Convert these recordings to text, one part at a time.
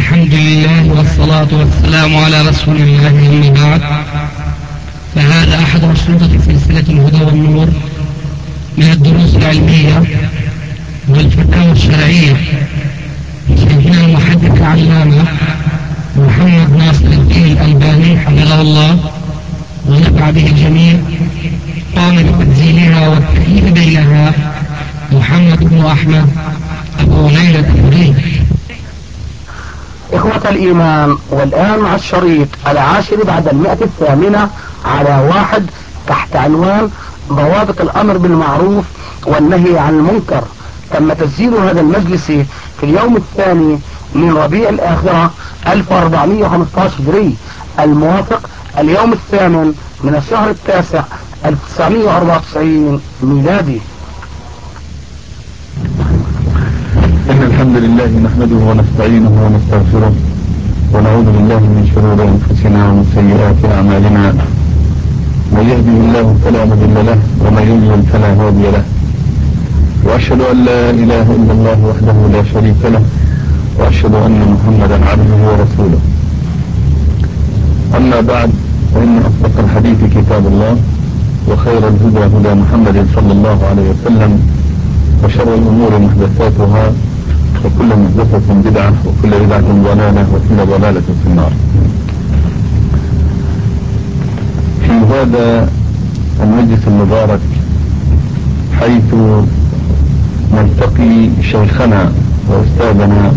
الحمد لله والصلاة والسلام على رسول الله أما بعد، فهذا أحد أشرطة سلسلة الهدى والنور من الدروس العلمية والفتاوى الشرعية لشيخنا المحدث العلامة محمد ناصر الدين الألباني حفظه الله ونفع به الجميع. قام بتنزيلها والتأليف بينها محمد بن أحمد أبو ليلى الأمري. إخوة الإيمان، والآن مع الشريط العاشر بعد 108 على 1 تحت عنوان ضوابط الأمر بالمعروف والنهي عن المنكر. تم تسجيل هذا المجلس في اليوم الثاني من ربيع الآخرة 1415 هجري، الموافق اليوم الثامن من الشهر التاسع 1994 ميلادي. إن الحمد لله نحمده ونستعينه ونستغفره ونعوذ بالله من شرور أنفسنا ومن سيئات أعمالنا. من يهده الله فلا مضل له ومن يضلل فلا هادي له، وأشهد أن لا إله إلا الله وحده لا شريك له، وأشهد أن محمدا عبده ورسوله. أما بعد، فإن أصدق الحديث كتاب الله، وخير الهدى هدى محمد صلى الله عليه وسلم، وشر الأمور محدثاتها، وكل محدثة بدعة، وكل بدعة ضلالة، وكل ضلالة في النار. في هذا المجلس المبارك، حيث نلتقي شيخنا وأستاذنا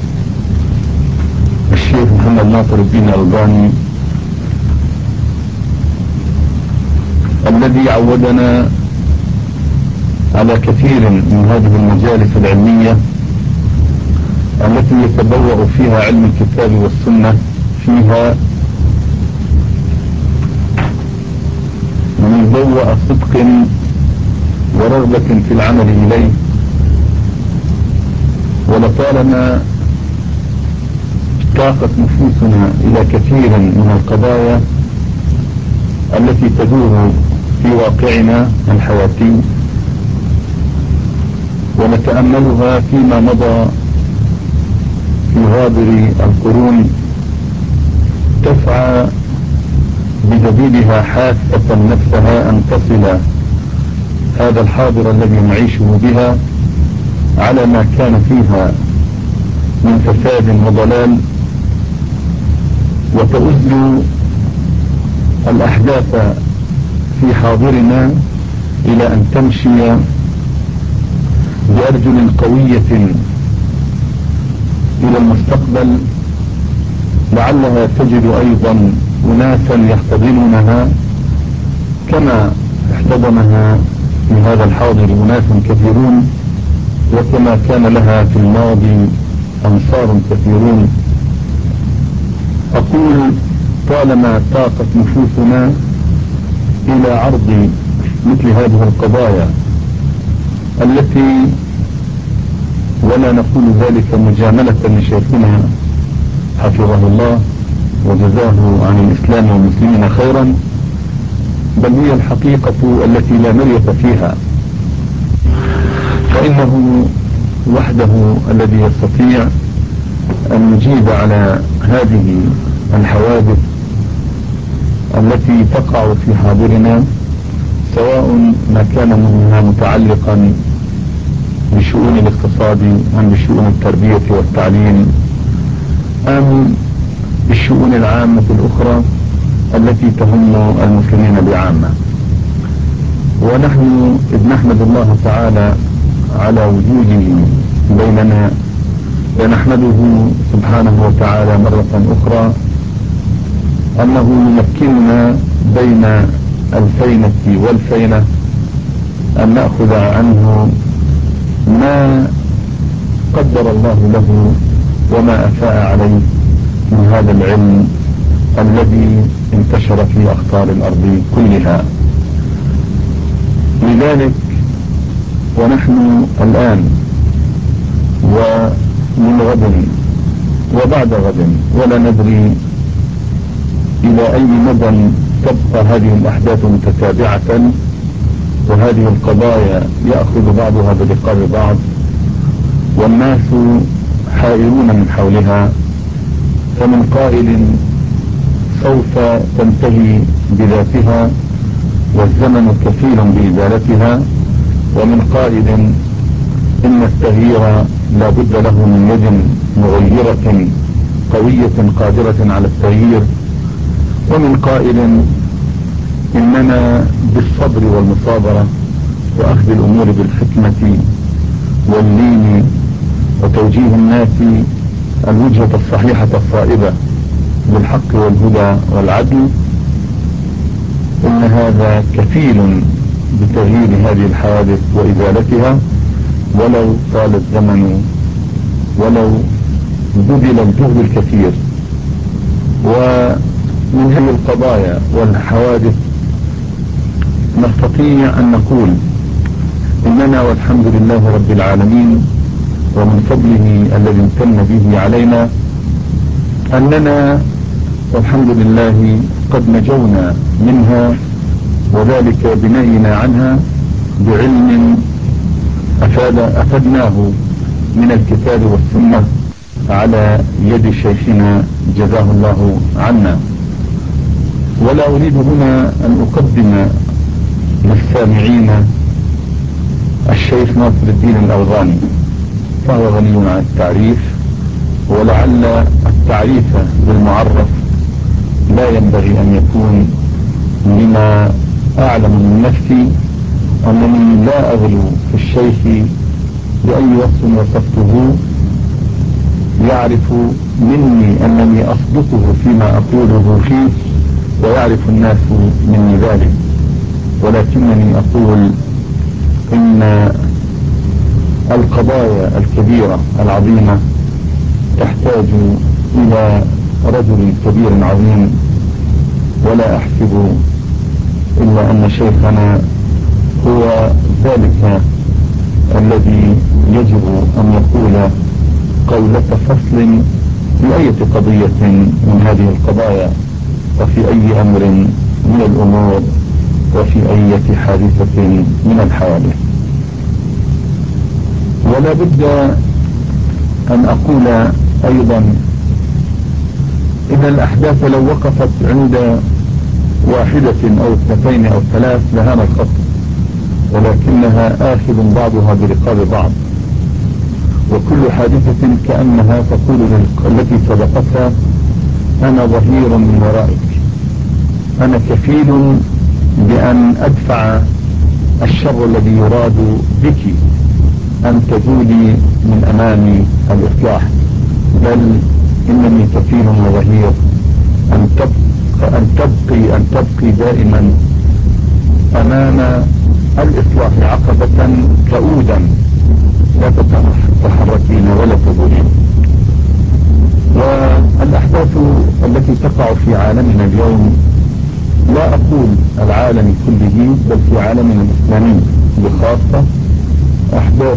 الشيخ محمد ناصر الدين الألباني، الذي عودنا على كثير من هذه المجالس العلمية التي يتبوأ فيها علم الكتاب والسنة فيها من بوأ صدق ورغبة في العمل إليه. ولطالما اشتاقت نفوسنا إلى كثير من القضايا التي تدور في واقعنا الحياتي، ونتأملها فيما مضى في غابر القرون، تسعى بجديدها حافة نفسها أن تصل هذا الحاضر الذي نعيشه بها على ما كان فيها من فساد وضلال، وتؤذ الأحداث في حاضرنا إلى أن تمشي بأرجل قوية إلى المستقبل، لعلها تجد أيضا أناسا يحتضنونها كما احتضنها في هذا الحاضر أناس كثيرون، وكما كان لها في الماضي أنصار كثيرون. أقول طالما طاقت نفوسنا إلى عرض مثل هذه القضايا التي، ولا نقول ذلك مجاملة لشيخنا حفظه الله وجزاه عن الإسلام والمسلمين خيرا، بل هي الحقيقة التي لا مرية فيها، فإنه وحده الذي يستطيع أن يجيب على هذه الحوادث التي تقع في حاضرنا، سواء ما كان منها متعلقا بشؤون الاقتصاد أم بشؤون التربية والتعليم أم بالشؤون العامة الأخرى التي تهم المسلمين بعامة. ونحن إذ نحمد الله تعالى على وجوده بيننا، ونحمده سبحانه وتعالى مرة أخرى أنه يمكننا بين الفينة والفينة أن نأخذ عنه ما قدر الله له وما أفاء عليه من هذا العلم الذي انتشر في أقطار الأرض كلها. لذلك ونحن الآن ومن غد وبعد غد ولا ندري إلى أي مدى تبقى هذه الأحداث متتابعة، وهذه القضايا يأخذ بعضها برقاب بعض، والناس حائرون من حولها فمن قائل سوف تنتهي بذاتها والزمن كفيل بإزالتها، ومن قائل إن التغيير لا بد له من يد مغيرة قوية قادرة على التغيير، ومن قائل إننا بالصبر والمصابرة وأخذ الأمور بالحكمة واللين وتوجيه الناس الوجهة الصحيحة الصائبة بالحق والهدى والعدل، إن هذا كفيل بتغيير هذه الحوادث وإزالتها، ولو طال الزمن ولو بذل الجهد الكثير. ومن هذه القضايا والحوادث نستطيع أن نقول إننا والحمد لله رب العالمين ومن فضله الذي امتن به علينا أننا والحمد لله قد نجونا منها، وذلك بنهينا عنها بعلم أفدناه من الكتاب والسنة على يد شيخنا جزاه الله عنا. ولا أريد هنا أن أقدم للسامعين الشيخ ناصر الدين الألغاني، فهو غني عن التعريف، ولعل التعريف بالمعرف لا ينبغي أن يكون لما أعلم من نفسي أنني لا أغلو في الشيخ بأي وصف وصفته، يعرف مني أنني أصدقه فيما أقوله فيه ويعرف الناس مني ذلك، ولكنني أقول إن القضايا الكبيرة العظيمة تحتاج إلى رجل كبير عظيم، ولا أحسب إلا أن شيخنا هو ذلك الذي يجب أن يقول قولة فصل في أي قضية من هذه القضايا، وفي أي أمر من الأمور، وفي أي حادثة من الحوادث. ولا بد أن أقول أيضا إن الأحداث لو وقفت عند واحدة أو اثنتين أو ثلاث لهان الخط، ولكنها آخذ بعضها برقاب بعض، وكل حادثة كأنها تقول التي سبقتها أنا ظهير من ورائك، أنا كفيل بأن أدفع الشر الذي يراد بك أن تزولي من أمام الإصلاح، بل إنني كفيل وظهير أن تبقي دائما أمام الإصلاح عقبة كؤودا لا تتحركين ولا تزولين. والأحداث التي تقع في عالمنا اليوم، لا أقول العالم كله بل في عالمنا الإسلامي بخاصة، أحداث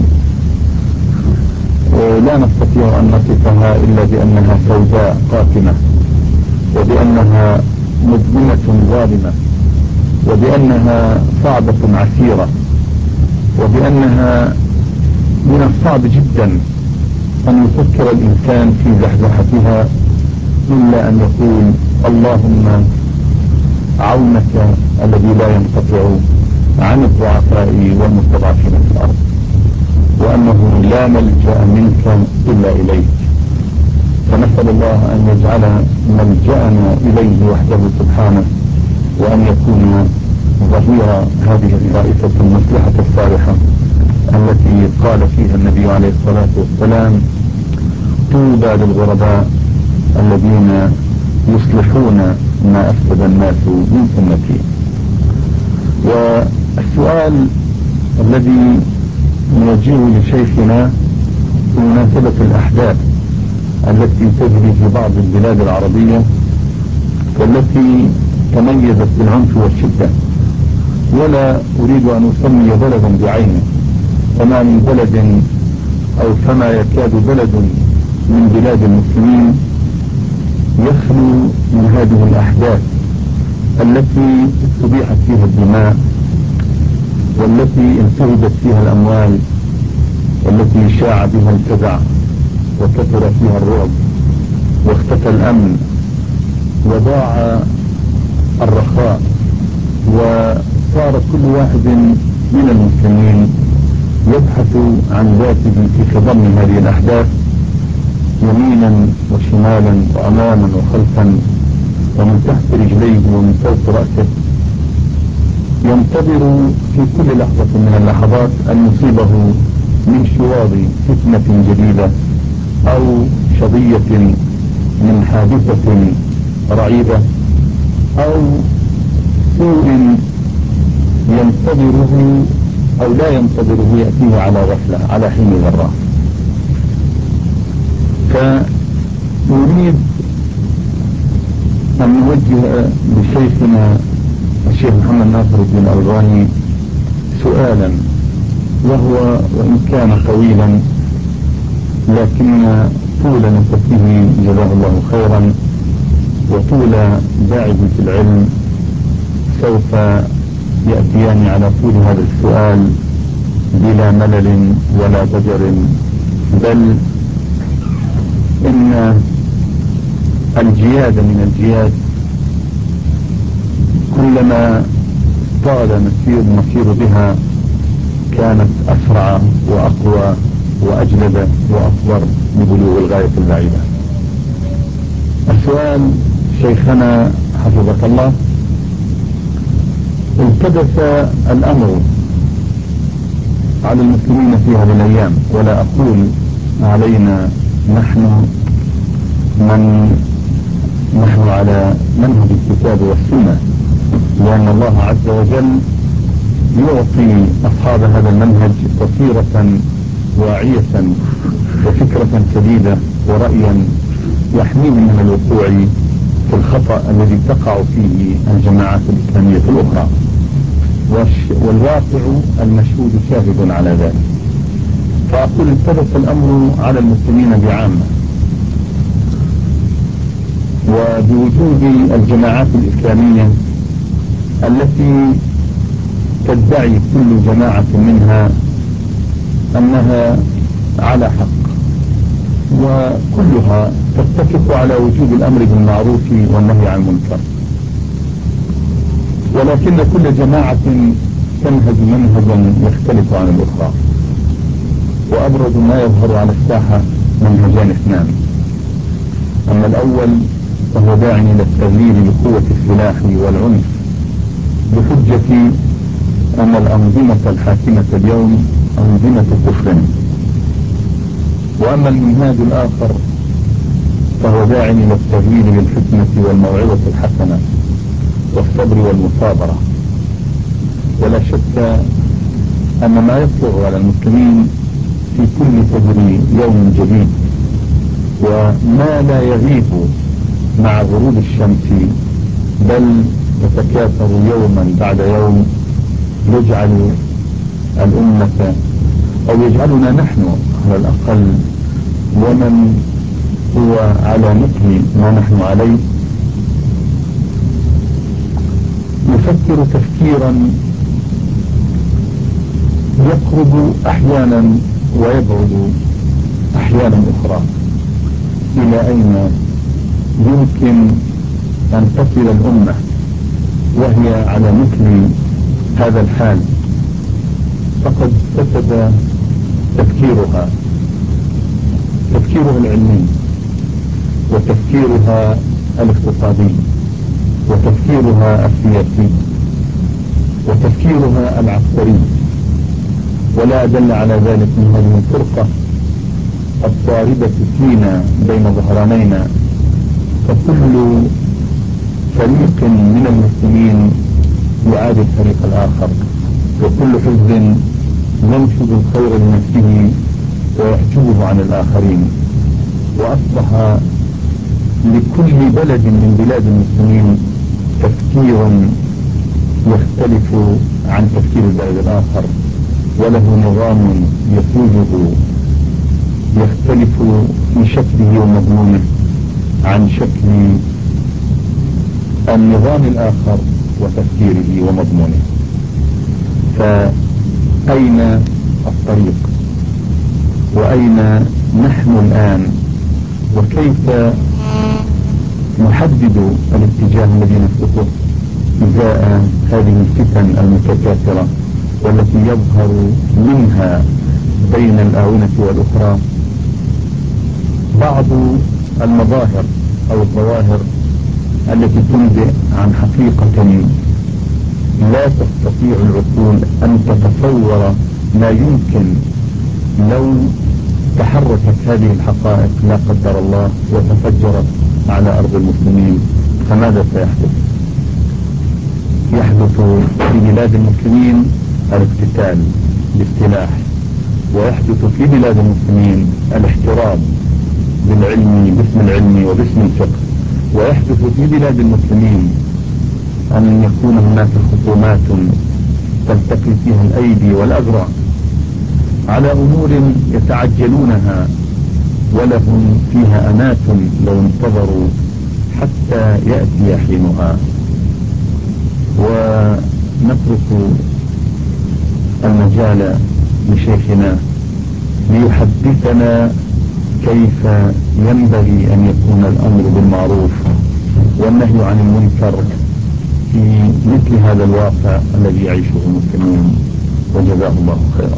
لا نستطيع أن نصفها إلا بأنها سوداء قاتمة، وبأنها مظلمة ظالمة، وبأنها صعبة عسيرة، وبأنها من الصعب جدا أن يفكر الإنسان في زحزحتها إلا أن يقول اللهم عونك الذي لا ينقطع عن الضعفاء والمستضعفين في الأرض، وأنه لا ملجأ منك إلا إليك. فنسأل الله أن يجعل ملجأنا إليه وحده سبحانه، وأن يكون ظهير هذه الطائفة المصلحة الصالحة التي قال فيها النبي عليه الصلاة والسلام طوبى للغرباء الذين يصلحون ما أفسد الناس من أمتي. والسؤال الذي نوجهه لشيخنا بمناسبة الأحداث التي تجري في بعض البلاد العربية والتي تميزت بالعنف والشدة، ولا أريد أن أسمي بلدا بعينه، فما من بلد أو فما يكاد بلد من بلاد المسلمين يخلو من هذه الأحداث التي استبيحت فيها الدماء، والتي انتهبت فيها الأموال، والتي شاع بها الفزع وكثر فيها الرعب، واختفى الأمن وضاع الرخاء، وصار كل واحد من المسلمين يبحث عن ذاته في خضم هذه الأحداث يمينا وشمالا وأماما وخلفا ومن تحت رجليه ومن فوق رأسه، ينتظر في كل لحظة من اللحظات أن يصيبه من شواظ فتنة جديدة أو شظية من حادثة رعيبة أو سوء ينتظره أو لا ينتظره يأتيه على غفلة على حين ذرة. فنريد أن نوجه لشيخنا الشيخ محمد ناصر الدين الألباني سؤالا، وهو وإن كان طويلا لكن طول نفسه جزاه الله خيرا وطول داعه في العلم سوف يأتيان على طول هذا السؤال بلا ملل ولا ضجر، بل إن الجياد من الجياد كلما طال المسير بها كانت أسرع وأقوى وأجلد وأكبر لبلوغ الغاية البعيدة. السؤال شيخنا حفظك الله: التبس الأمر على المسلمين في هذه الأيام، ولا أقول علينا نحن على منهج الكتاب والسنة، لأن الله عز وجل يعطي أصحاب هذا المنهج بصيرة واعية وفكرة سديدة ورأيا يحميهم من الوقوع في الخطأ الذي تقع فيه الجماعات الإسلامية الأخرى، والواقع المشهود شاهد على ذلك. فأقول التبس الأمر على المسلمين بعامة، وبوجود الجماعات الإسلامية التي تدعي كل جماعة منها أنها على حق، وكلها تتفق على وجوب الأمر بالمعروف والنهي عن المنكر، ولكن كل جماعة تنهج منهجا يختلف عن الأخرى. وأبرز ما يظهر على الساحة منهجان اثنان: أما الأول فهو داعٍ إلى التغيير بقوة السلاح والعنف بحجة أن الأنظمة الحاكمة اليوم أنظمة كفر. وأما المنهاج الآخر فهو داعٍ إلى التغيير بالحكمة والموعظة الحسنة والصبر والمصابرة. ولا شك أن ما يطلع على المسلمين في كل فجر يوم جديد وما لا يغيب مع غروب الشمس بل يتكاثر يوما بعد يوم يجعل الأمة أو يجعلنا نحن على الأقل ومن هو على مثل ما نحن عليه يفكر تفكيرا يقرب أحيانا ويبعد أحيانا أخرى. إلى أين يمكن أن تصل الأمة وهي على مثل هذا الحال؟ فقد فسد تفكيرها العلمي وتفكيرها الاقتصادي وتفكيرها السياسي وتفكيرها العسكري، ولا أدل على ذلك من هذه الفرقة الضاربة فينا بين ظهرانينا. فكل فريق من المسلمين يعادي الفريق الآخر، وكل حزب ينشد الخير لنفسه ويحجبه عن الآخرين، وأصبح لكل بلد من بلاد المسلمين تفكير يختلف عن تفكير البلد الآخر، وله نظام يسوده يختلف في شكله ومضمونه عن شكل النظام الآخر وتفكيره ومضمونه. فأين الطريق؟ وأين نحن الآن؟ وكيف يحدد الاتجاه الذي نسلكه إزاء هذه الفتن المتكاثرة والتي يظهر منها بين الآونة والأخرى بعض المظاهر أو الظواهر التي تنبئ عن حقيقة لا تستطيع العقول أن تتصور ما يمكن لو تحركت هذه الحقائق لا قدر الله وتفجرت على أرض المسلمين. فماذا سيحدث؟ يحدث في بلاد المسلمين الاقتتال بالسلاح، ويحدث في بلاد المسلمين الاحترام بالعلم باسم العلم وباسم الفقه، ويحدث في بلاد المسلمين أن يكون هناك خصومات تلتقي فيها الأيدي والأذرع على أمور يتعجلونها ولهم فيها أنات لو انتظروا حتى يأتي حينها. ونترك المجال لشيخنا ليحدثنا كيف ينبغي أن يكون الأمر بالمعروف والنهي عن المنكر في مثل هذا الواقع الذي يعيشه المسلمون، وجزاه الله خيرا.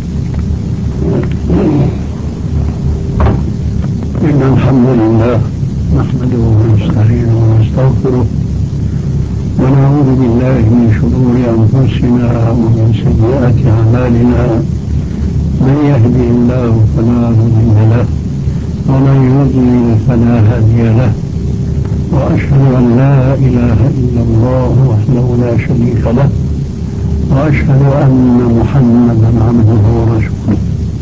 إن الحمد لله نحمده ونستعينه ونستغفره ونعوذ بالله من شرور أنفسنا ومن سيئات أعمالنا، من يهده الله فلا مضل له ومن يضلل فلا هادي له، وأشهد أن لا إله إلا الله وحده لا شريك له، وأشهد أن محمدا عبده ورسوله.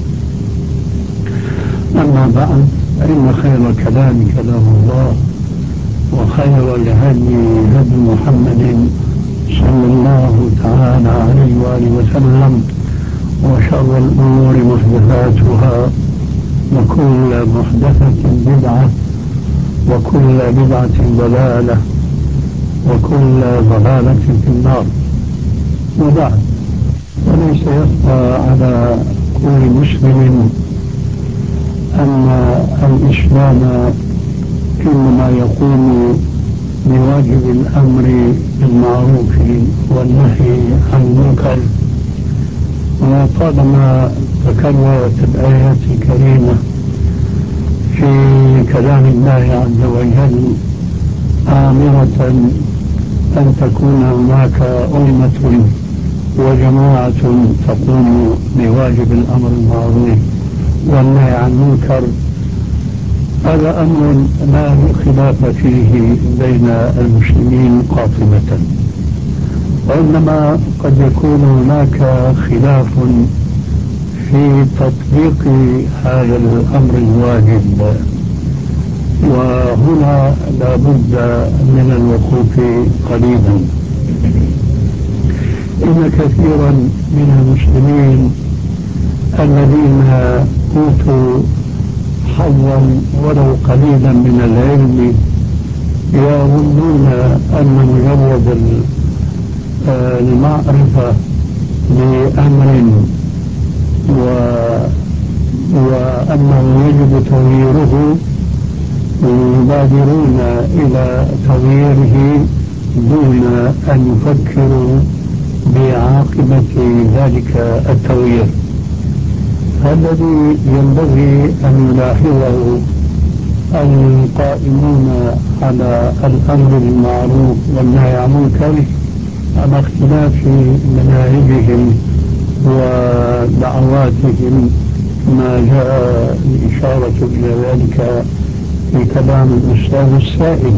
أما بعد، فإن خير الكلام كلام الله، وخير الهدي هدي محمد صلى الله تعالى عليه وآله وسلم، وشر الأمور محدثاتها، وكل محدثة بدعة، وكل بدعة ضلالة، وكل ضلالة في النار. وبعد، وليس يخفى على كل مسلم أن الإسلام إنما يقوم بواجب الأمر بالمعروف والنهي عن المنكر. وطالما تكررت الآيات الكريمة في كلام الله عز وجل آمرة أن تكون هناك أمة وجماعة تقوم بواجب الأمر بالمعروف والنهي عن المنكر، هذا أمر لا خلاف فيه بين المسلمين قاطبة، وإنما قد يكون هناك خلاف في تطبيق هذا الأمر الواجب، وهنا لا بد من الوقوف قليلا. إن كثيرا من المسلمين الذين أوتوا حظا ولو قليلا من العلم يظنون أن مجرد المعرفة بأمر وأنه يجب تغييره يبادرون إلى تغييره دون أن يفكروا بعاقبة ذلك التغيير. الذي ينبغي أن يلاحظه القائمون على الأمر بالمعروف والنهي عن المنكر على اختلاف مناهجهم ودعواتهم، ما جاء الإشارة إلى ذلك في كلام الأستاذ السائل.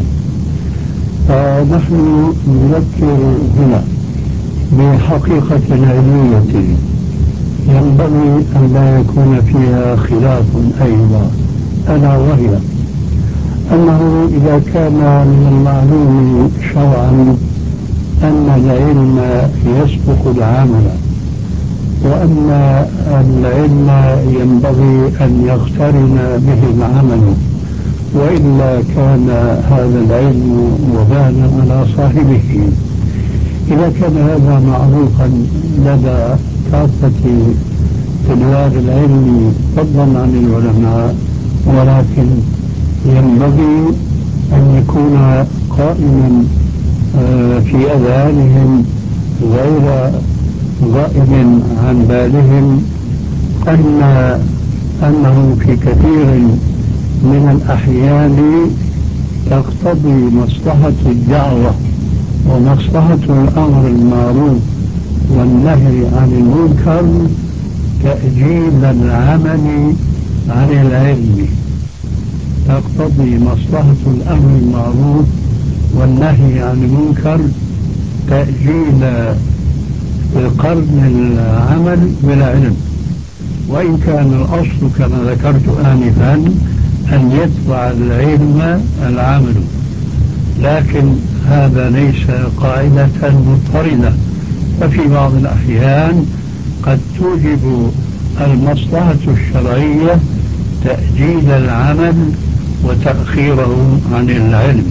فنحن نذكر هنا بحقيقة علمية ينبغي أن لا يكون فيها خلاف أيضا، ألا وهي أنه إذا كان من المعلوم شرعا أن العلم يسبق العمل، وأن العلم ينبغي أن يقترن به العمل، وإلا كان هذا العلم وبالا على صاحبه. إذا كان هذا معروفا لدى كافة تلوار العلم فضلا عن العلماء، ولكن ينبغي أن يكون قائما في أذهانهم غير غائب عن بالهم أنه في كثير من الأحيان تقتضي مصلحة الدعوة ومصلحة الأمر المعروف والنهي عن المنكر تأجيل العمل عن العلم. تقتضي مصلحة الأمر المعروف والنهي عن المنكر تأجيل قرن العمل بالعلم، وإن كان الأصل كما ذكرت آنفا أن يتبع العلم العمل، لكن هذا ليس قاعدة مضطردة، ففي بعض الأحيان قد توجب المصلحة الشرعية تأجيل العمل وتأخيره عن العلم.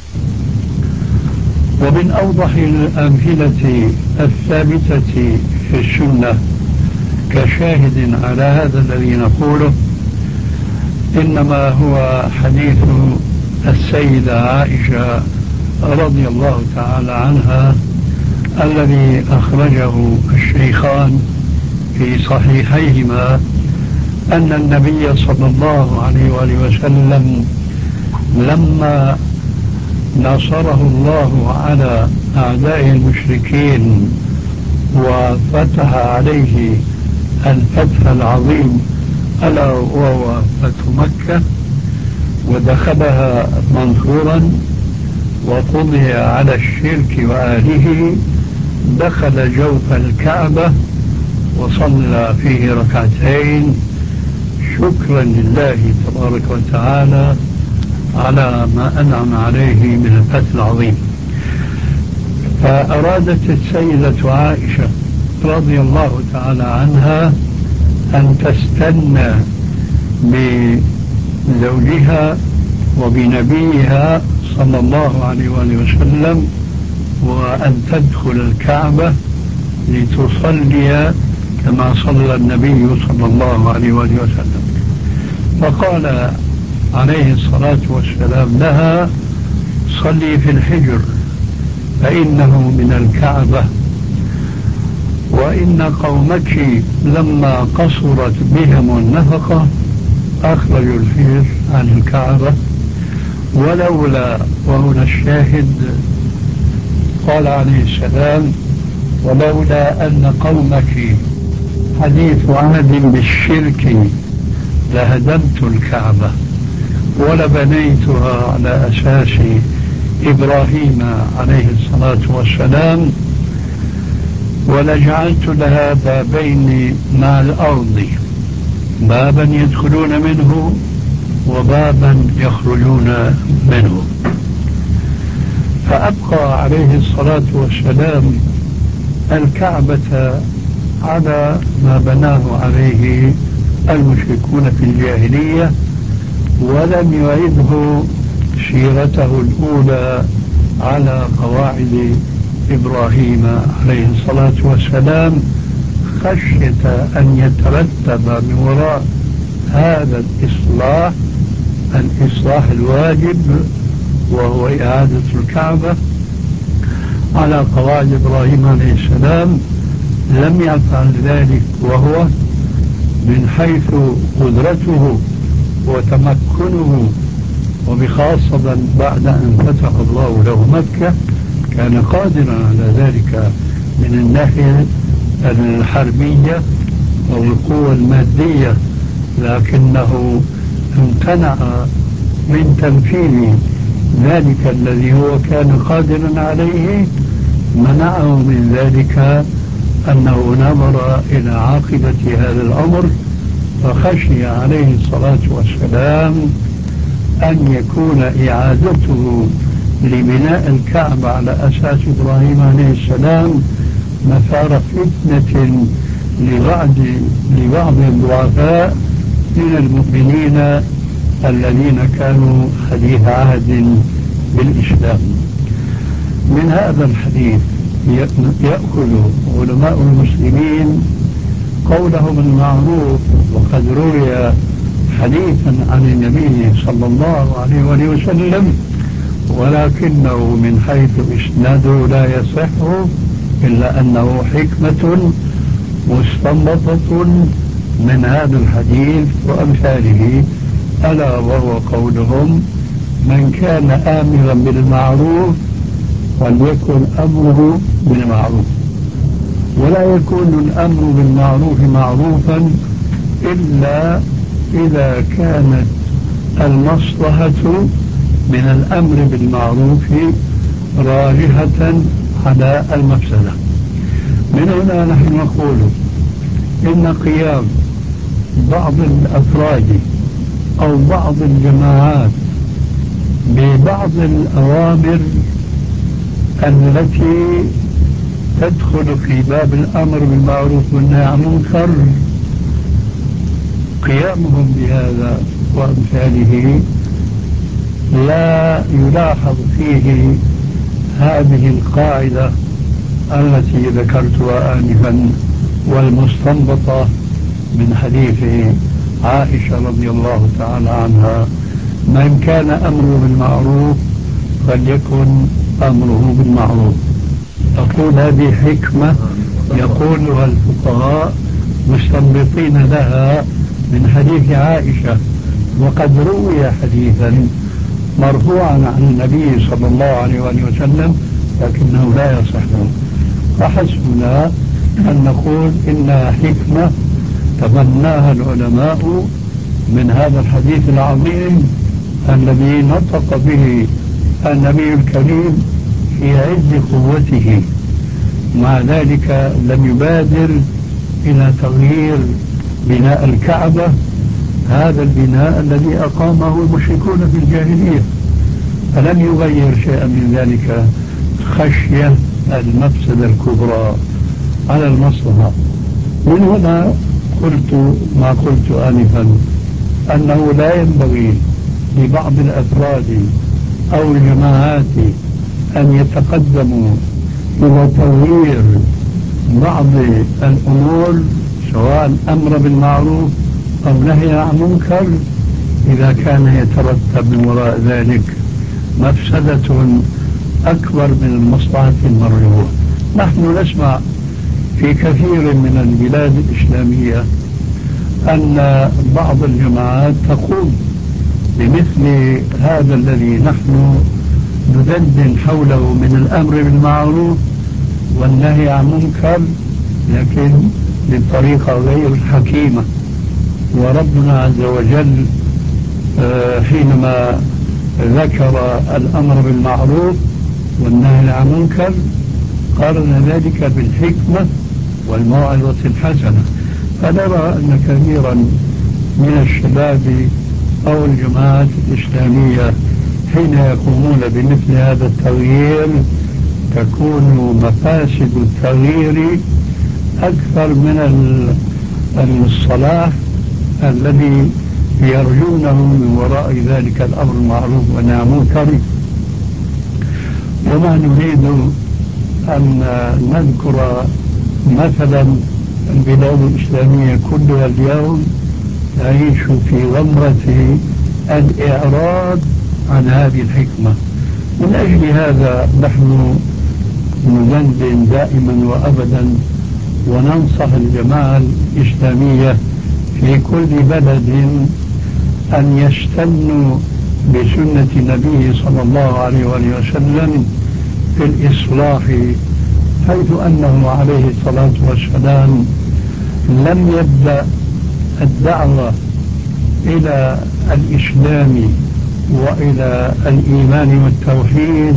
ومن أوضح الأمثلة الثابتة في السنة كشاهد على هذا الذي نقوله إنما هو حديث السيدة عائشة رضي الله تعالى عنها الذي أخرجه الشيخان في صحيحيهما أن النبي صلى الله عليه وآله وسلم لما نصره الله على أعداء المشركين وفتح عليه الفتح العظيم ألا وهو فتح مكة ودخلها منصورا وقضي على الشرك وآله، دخل جوف الكعبة وصلى فيه ركعتين شكرا لله تبارك وتعالى على ما أنعم عليه من الفتح العظيم. فأرادت السيدة عائشة رضي الله تعالى عنها أن تستنى بزوجها وبنبيها صلى الله عليه وآله وسلم وأن تدخل الكعبة لتصلي كما صلى النبي صلى الله عليه وآله وسلم. فقال عليه الصلاة والسلام لها: صلي في الحجر فإنه من الكعبة، وإن قومك لما قصرت بهم النفقة أخرجوا الحجر عن الكعبة، ولولا، وهنا الشاهد، قال عليه السلام: ولولا أن قومك حديث عهد بالشرك لهدمت الكعبة ولبنيتها على أساس إبراهيم عليه الصلاة والسلام، ولجعلت لها بابين مع الأرض، بابا يدخلون منه وبابا يخرجون منه. فأبقى عليه الصلاة والسلام الكعبة على ما بناه عليه المشركون في الجاهلية، ولم يعده سيرته الأولى على قواعد إبراهيم عليه الصلاة والسلام، خشية أن يترتب من وراء هذا الإصلاح الواجب وهو إعادة الكعبة على قواعد إبراهيم عليه السلام. لم يفعل ذلك، وهو من حيث قدرته وتمكنه، وبخاصة بعد أن فتح الله له مكة كان قادرا على ذلك من الناحية الحربية والقوة المادية، لكنه امتنع من تنفيذ ذلك الذي هو كان قادرا عليه. منعه من ذلك أنه نظر إلى عاقبة هذا الأمر، فخشي عليه الصلاة والسلام أن يكون إعادته لبناء الكعبة على أساس إبراهيم عليه السلام مثار فتنة لبعض الضعفاء من المؤمنين الذين كانوا حديث عهد بالإسلام. من هذا الحديث يأخذ علماء المسلمين قولهم المعروف، وقد روي حديثا عن النبي صلى الله عليه وسلم ولكنه من حيث إسناده لا يصح، إلا أنه حكمة مستنبطة من هذا الحديث وأمثاله، ألا وهو قولهم: من كان آمرا بالمعروف فليكن أمره بالمعروف. ولا يكون الأمر بالمعروف معروفا إلا إذا كانت المصلحة من الأمر بالمعروف راجحة على المفسدة. من هنا نحن نقول إن قيام بعض الأفراد أو بعض الجماعات ببعض الأوامر التي تدخل في باب الأمر بالمعروف والنهي عن المنكر، قيامهم بهذا وأمثاله لا يلاحظ فيه هذه القاعدة التي ذكرتها آنفا والمستنبطة من حديث عائشة رضي الله تعالى عنها: من كان أمره بالمعروف فليكن أمره بالمعروف. أقول هذه حكمة يقولها الفقهاء مستنبطين لها من حديث عائشة، وقد روي حديثا مرفوعا عن النبي صلى الله عليه وآله وسلم لكنه لا يصح. فحسبنا أن نقول إنها حكمة تبناها العلماء من هذا الحديث العظيم الذي نطق به النبي الكريم في عز قوته. مع ذلك لم يبادر إلى تغيير بناء الكعبة، هذا البناء الذي أقامه المشركون في الجاهلية، فلم يغير شيئا من ذلك خشية المفسدة الكبرى على المصلحة. من هنا قلت ما قلت آنفا، أنه لا ينبغي لبعض الأفراد أو الجماعات أن يتقدموا إلى تغيير بعض الأمور سواء أمر بالمعروف أو نهي عن منكر إذا كان يترتب من وراء ذلك مفسدة أكبر من المصلحة المرجوة. نحن نسمع في كثير من البلاد الإسلامية أن بعض الجماعات تقوم بمثل هذا الذي نحن ندندن حوله من الأمر بالمعروف والنهي عن منكر، لكن بطريقة غير حكيمة. وربنا عز وجل حينما ذكر الأمر بالمعروف والنهي عن منكر قارن ذلك بالحكمة والموعظة الحسنة. فنرى أن كثيرا من الشباب أو الجماعات الإسلامية حين يقومون بمثل هذا التغيير تكون مفاسد التغيير أكثر من الصلاح الذي يرجونه من وراء ذلك الأمر المعروف والنهي عن المنكر. وما نريد أن نذكر مثلا البلاد الإسلامية كلها اليوم تعيش في غمرة الإعراض عن هذه الحكمة. من أجل هذا نحن ندندن دائما وأبدا وننصح الجماعة الإسلامية في كل بلد أن يستنوا بسنة النبي صلى الله عليه وآله وسلم في الإصلاح، حيث أنه عليه الصلاة والسلام لم يبدأ الدعوة إلى الإسلام وإلى الإيمان والتوحيد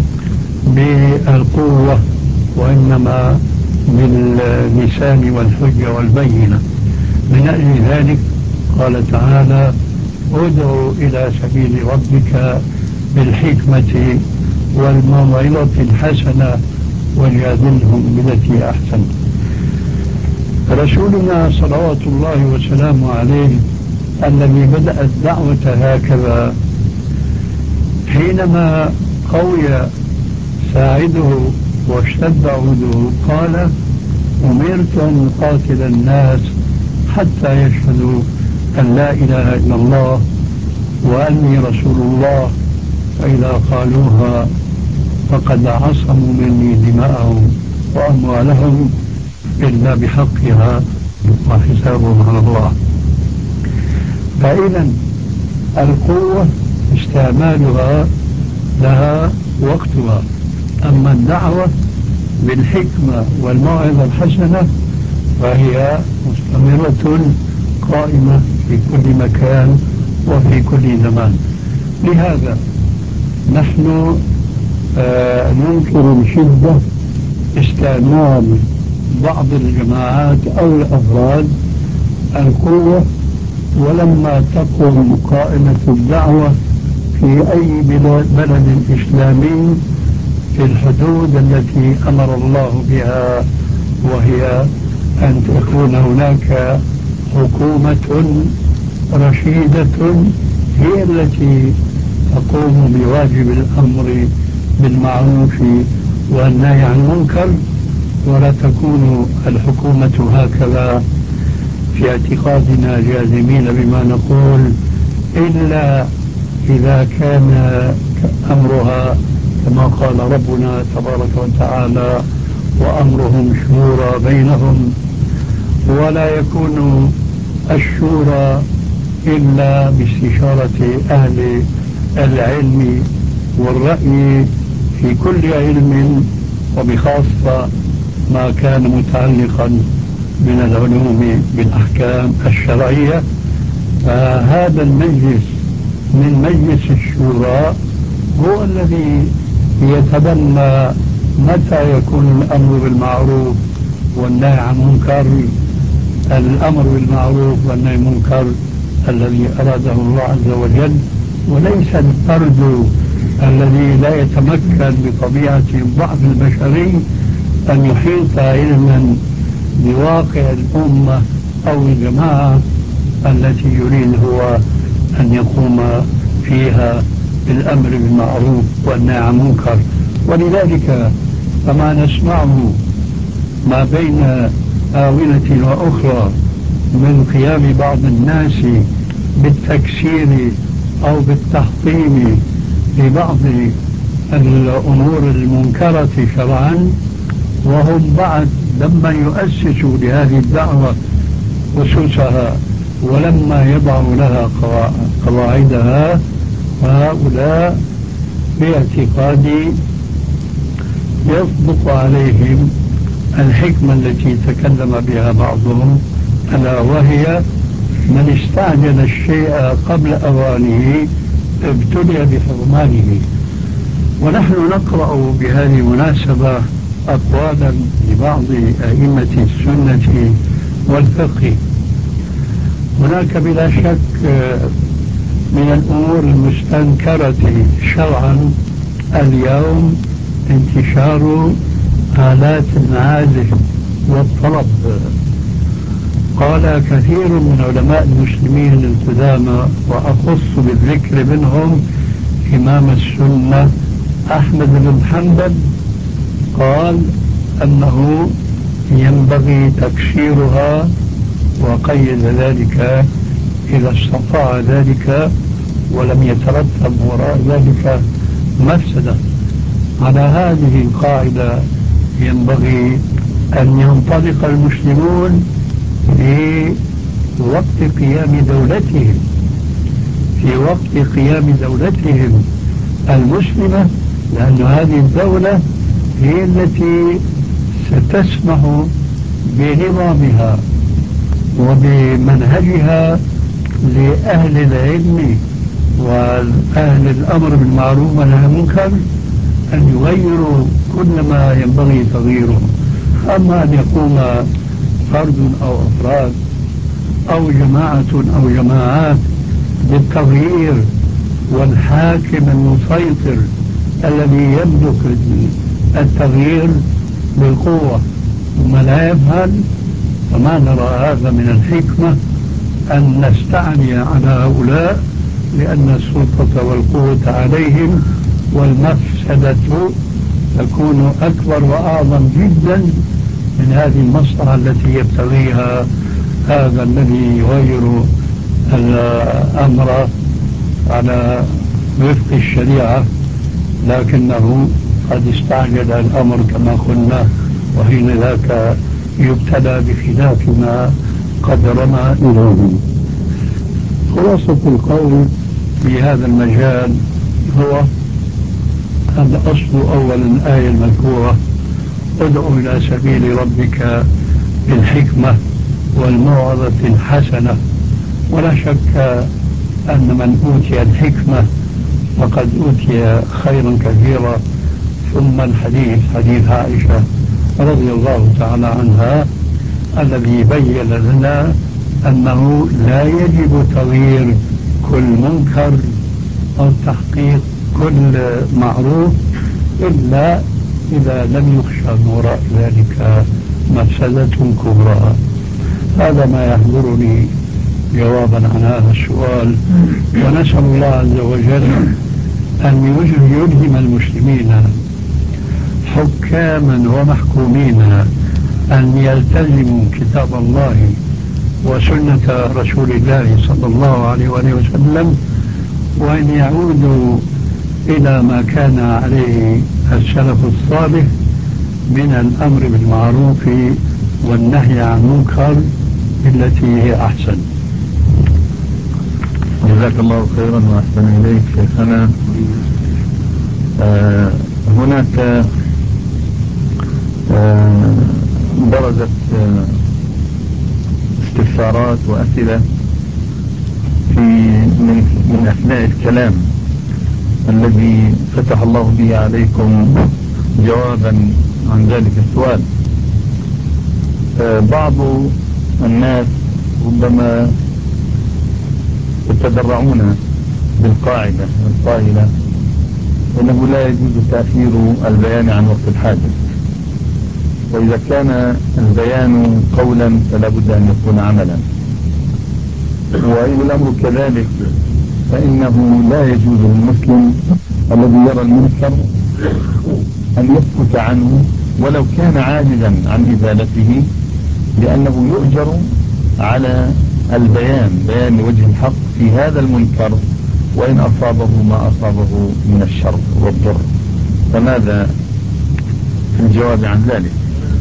بالقوة، وإنما باللسان والحجة والبينة. من أجل ذلك قال تعالى: ادعوا إلى سبيل ربك بالحكمة والموعظة الحسنة وجادلهم بالتي أحسن. رسولنا صلوات الله وسلامه عليه الذي بدأ الدعوة هكذا حينما قوي ساعده واشتد عوده قال: أمرت أن أقاتل الناس حتى يشهدوا أن لا إله إلا الله وأني رسول الله فإذا قالوها فقد عصموا مني دماءهم وأموالهم إلا بحقها وحسابهم على الله. فإذا القوة استعمالها لها وقتها، أما الدعوة بالحكمة والموعظة الحسنة فهي مستمرة قائمة في كل مكان وفي كل زمان. لهذا نحن ننكر بشدة استعمال بعض الجماعات أو الأفراد القوة، ولما تقوم قائمة الدعوة في أي بلد إسلامي في الحدود التي أمر الله بها، وهي أن تكون هناك حكومة رشيدة هي التي تقوم بواجب الأمر بالمعروف والنهي عن المنكر، ولا تكون الحكومة هكذا في اعتقادنا جازمين بما نقول إلا إذا كان أمرها كما قال ربنا تبارك وتعالى وأمرهم شورى بينهم، ولا يكون الشورى إلا باستشارة أهل العلم والرأي في كل علم، وبخاصة ما كان متعلقا من العلوم بالأحكام الشرعية. فهذا المجلس من مجلس الشورى هو الذي يتبنى متى يكون الأمر بالمعروف والنهي عن المنكر، الأمر بالمعروف والنهي عن المنكر الذي أراده الله عز وجل، وليس الفرد الذي لا يتمكن بطبيعة ضعف البشري أن يحيط علما بواقع الأمة أو الجماعة التي يريد هو أن يقوم فيها بالأمر بالمعروف والنهي عن المنكر. ولذلك فما نسمعه ما بين آونة وأخرى من قيام بعض الناس بالتكسير أو بالتحطيم لبعض الأمور المنكرة شرعا، وهم بعد لما يؤسسوا لهذه الدعوة أسسها ولما يضعوا لها قواعدها، هؤلاء باعتقادي يصدق عليهم الحكمة التي تكلم بها بعضهم، ألا وهي من استعجل الشيء قبل أوانه ابتلي بحرمانه. ونحن نقرأ بهذه المناسبة أقوالا لبعض أئمة السنة والفقه. هناك بلا شك من الأمور المستنكرة شرعا اليوم انتشار آلات العازف والطرب. قال كثير من علماء المسلمين القدامى وأخص بالذكر منهم إمام السنة أحمد بن حنبل، قال أنه ينبغي تكسيرها، وقيد ذلك إذا استطاع ذلك ولم يترتب وراء ذلك مفسدة. على هذه القاعدة ينبغي أن ينطلق المسلمون في وقت قيام دولتهم، في وقت قيام دولتهم المسلمة، لأن هذه الدولة هي التي ستسمح بنظامها وبمنهجها لأهل العلم وأهل الأمر بالمعروف والنهي عن المنكر أن يغيروا كل ما ينبغي تغييره. أما أن يقوم فرد أو أفراد أو جماعة أو جماعات بالتغيير، والحاكم المسيطر الذي يملك التغيير بالقوة ثم لا يفعل، فما نرى هذا من الحكمة أن نستعني على هؤلاء، لأن السلطة والقوة عليهم والمفسدة تكون أكبر وأعظم جدا من هذه المصلحة التي يبتغيها هذا الذي يغير الأمر على وفق الشريعة، لكنه قد استعجل الأمر كما قلنا، وحين ذاك يبتلى بخلاف ما قدرنا إليه. خلاصة القول في هذا المجال هو الأصل أولا الآية المذكورة: ادع إلى سبيل ربك بالحكمة والموعظة الحسنة. ولا شك أن من أوتي الحكمة فقد أوتي خيرا كثيرا. ثم الحديث حديث عائشة رضي الله تعالى عنها الذي بين لنا أنه لا يجب تغيير كل منكر أو تحقيق كل معروف إلا إذا لم يخشى من وراء ذلك مفسدة كبرى. هذا ما يحضرني جوابا عن هذا السؤال، ونسأل الله عز وجل أن يلهم المسلمين حكاما ومحكومين أن يلتزموا كتاب الله وسنة رسول الله صلى الله عليه وسلم، وأن يعودوا إلى ما كان عليه السلف الصالح من الأمر بالمعروف والنهي عن المنكر التي هي أحسن. جزاك الله خيرا وأحسن إليك شيخنا. هناك برزت استفسارات وأسئلة من أثناء الكلام الذي فتح الله به عليكم جوابا عن ذلك السؤال. بعض الناس ربما يتدرعون بالقاعدة القائلة إنه لا يجوز تأخير البيان عن وقت الحاجة، وإذا كان البيان قولا فلا بد أن يكون عملا، وإن الأمر كذلك فإنه لا يجوز للمسلم الذي يرى المنكر أن يسكت عنه ولو كان عاجزا عن إزالته، لأنه يؤجر على البيان، بيان وجه الحق في هذا المنكر وإن أصابه ما أصابه من الشر والضر. فماذا في الجواب عن ذلك؟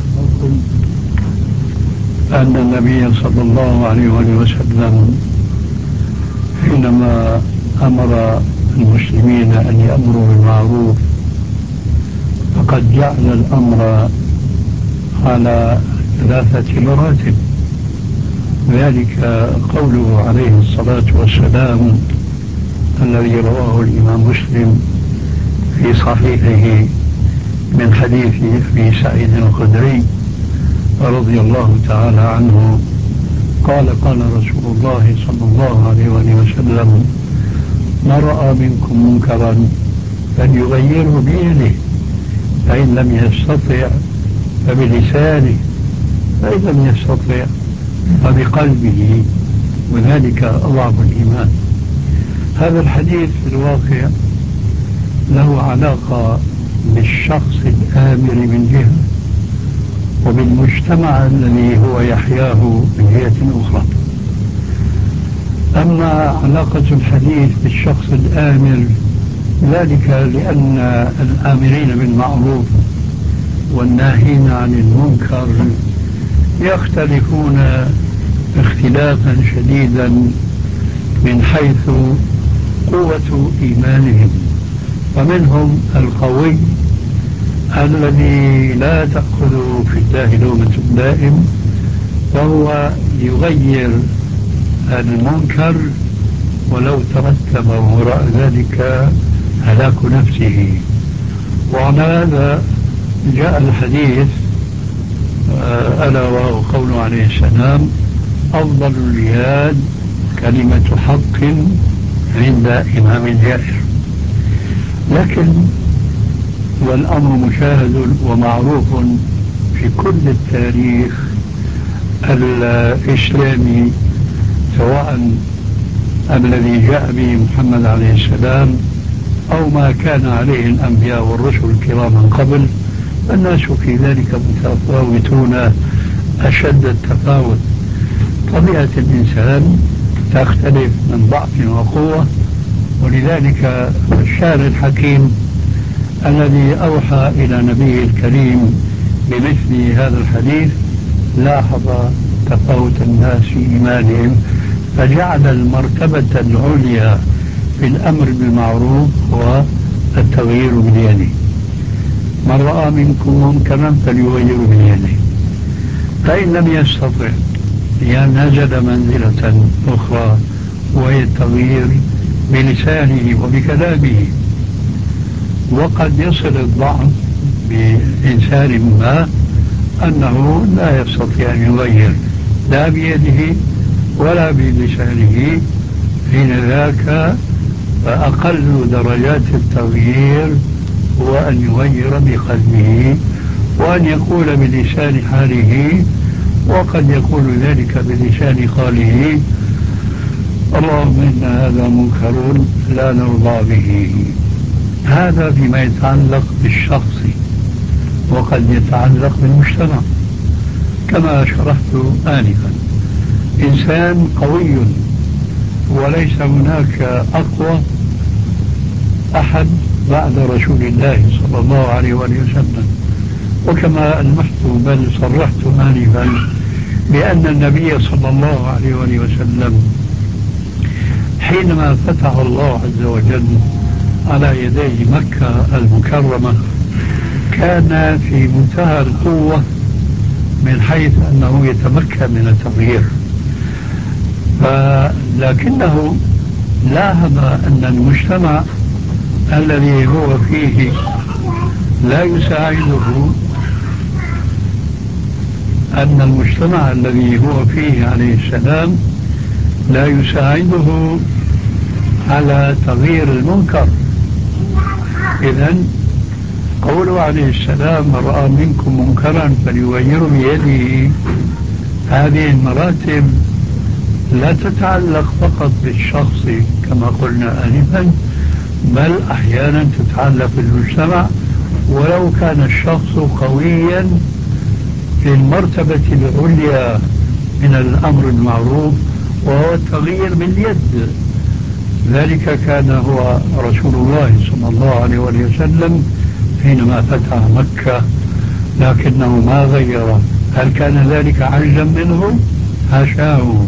أن النبي صلى الله عليه وسلم حينما أمر المسلمين أن يأمروا بالمعروف فقد جعل الأمر على 3 مراتب. ذلك قوله عليه الصلاة والسلام الذي رواه الإمام مسلم في صحيحه من حديث أبي سعيد الخدري رضي الله تعالى عنه قال: قال رسول الله صلى الله عليه وسلم: ما رأى منكم منكرا فليغيره بيده، فإن لم يستطع فبلسانه، فإن لم يستطع فبقلبه، وذلك أضعف الإيمان. هذا الحديث في الواقع له علاقة بالشخص الآمر من جهة وبالمجتمع الذي هو يحياه من جهة أخرى. أما علاقة الحديث بالشخص الآمر ذلك لأن الآمرين بالمعروف والناهين عن المنكر يختلفون اختلافا شديدا من حيث قوة إيمانهم، فمنهم القوي الذي لا تأخذ في الله لومة لائم، وهو يغير المنكر ولو ترتب وراء ذلك هلاك نفسه. وعلى هذا جاء الحديث ألا وهو قوله عليه السلام: أفضل الجهاد كلمة حق عند إمام جائر. لكن والأمر مشاهد ومعروف في كل التاريخ الإسلامي، سواء الذي جاء به محمد عليه السلام أو ما كان عليه الأنبياء والرسل الكرام من قبل، الناس في ذلك متفاوتون أشد التفاوت. طبيعة الإنسان تختلف من ضعف وقوة، ولذلك الشاعر الحكيم الذي أوحى إلى نبيه الكريم بمثل هذا الحديث لاحظ تفاوت الناس في إيمانهم فجعل المرتبة العليا في الأمر بالمعروف هو التغيير باليد. من رأى منكم منكرا فليغير بيده، فإن لم يستطع نزل منزلة أخرى وهي التغيير بلسانه وبكلامه. وقد يصل الضعف بإنسان ما أنه لا يستطيع أن يغير لا بيده ولا بلسانه، حين ذاك فأقل درجات التغيير هو أن يغير بقلبه وأن يقول بلسان حاله، وقد يقول ذلك بلسان قاله اللهم إن هذا منكر لا نرضى به. هذا فيما يتعلق بالشخص، وقد يتعلق بالمجتمع كما شرحت آنفا. إنسان قوي وليس هناك أقوى أحد بعد رسول الله صلى الله عليه وسلم، وكما ألمحت بل صرحت آنفا بأن النبي صلى الله عليه وسلم حينما فتح الله عز وجل على يدي مكة المكرمة كان في منتهى القوة من حيث أنه يتمكن من التغيير، لكنه لاحظ أن المجتمع الذي هو فيه لا يساعده، أن المجتمع الذي هو فيه عليه السلام لا يساعده على تغيير المنكر. إذن قوله عليه السلام من رأى منكم منكرا فليغيره بيده، هذه المراتب لا تتعلق فقط بالشخص كما قلنا آنفا، بل أحيانا تتعلق بالمجتمع ولو كان الشخص قويا في المرتبة العليا من الأمر المعروف وهو التغيير باليد. ذلك كان هو رسول الله صلى الله عليه وسلم حينما فتح مكة، لكنه ما غير. هل كان ذلك عجزا منه؟ حاشاه،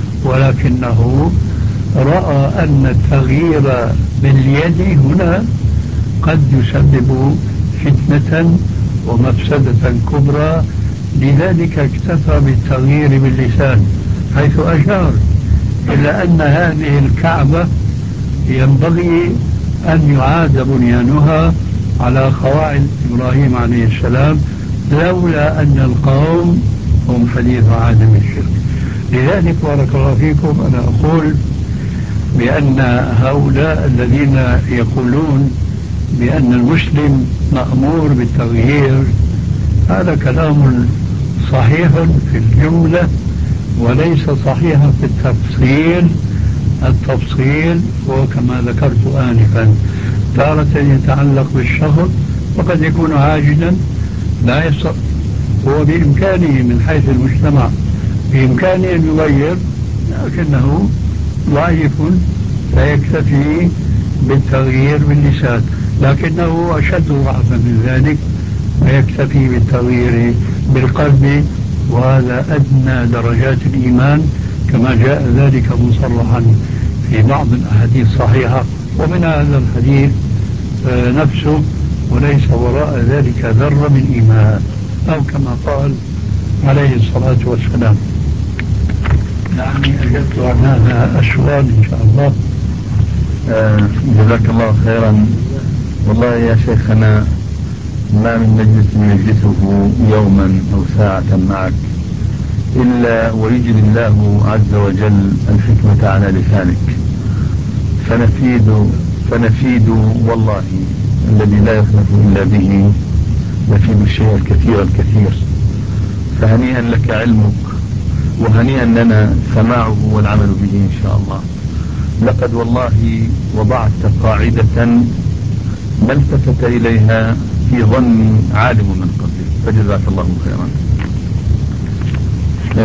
ولكنه رأى أن التغيير باليد هنا قد يسبب فتنة ومفسدة كبرى، لذلك اكتفى بالتغيير باللسان، حيث أشار إلى أن هذه الكعبة ينبغي أن يعاد بنيانها على قواعد إبراهيم عليه السلام لولا أن القوم هم حديث عهد بالشرك. لذلك بارك الله فيكم أنا أقول بأن هؤلاء الذين يقولون بأن المسلم مأمور بالتغيير هذا كلام صحيح في الجملة وليس صحيحا في التفصيل. التفصيل هو كما ذكرت آنفا، تارة يتعلق بالشخص وقد يكون عاجزا لا يستطيع، هو بإمكانه من حيث المجتمع بإمكانه أن يغير، لكنه ضعيف فيكتفي بالتغيير باللسان، لكنه أشد ضعفا من ذلك فيكتفي بالتغيير بالقلب، وهذا أدنى درجات الإيمان كما جاء ذلك مصرحا في بعض الأحاديث الصحيحة، ومن هذا الحديث نفسه وليس وراء ذلك ذرة من إيمان، أو كما قال عليه الصلاة والسلام. يعني أجبت عن هذا السؤال إن شاء الله. جزاك الله خيرا. والله يا شيخنا ما من مجلس نجلسه يوما أو ساعة معك إلا ويجري الله عز وجل الحكمة على لسانك، فنفيد والله الذي لا يخلف إلا به، نفيد الشيء الكثير الكثير. فهنيئا لك علمك وهنيئا لنا سماعه والعمل به إن شاء الله. لقد والله وضعت قاعدة ما التفت إليها في ظني عالم من قبلك، فجزاك الله خيرا.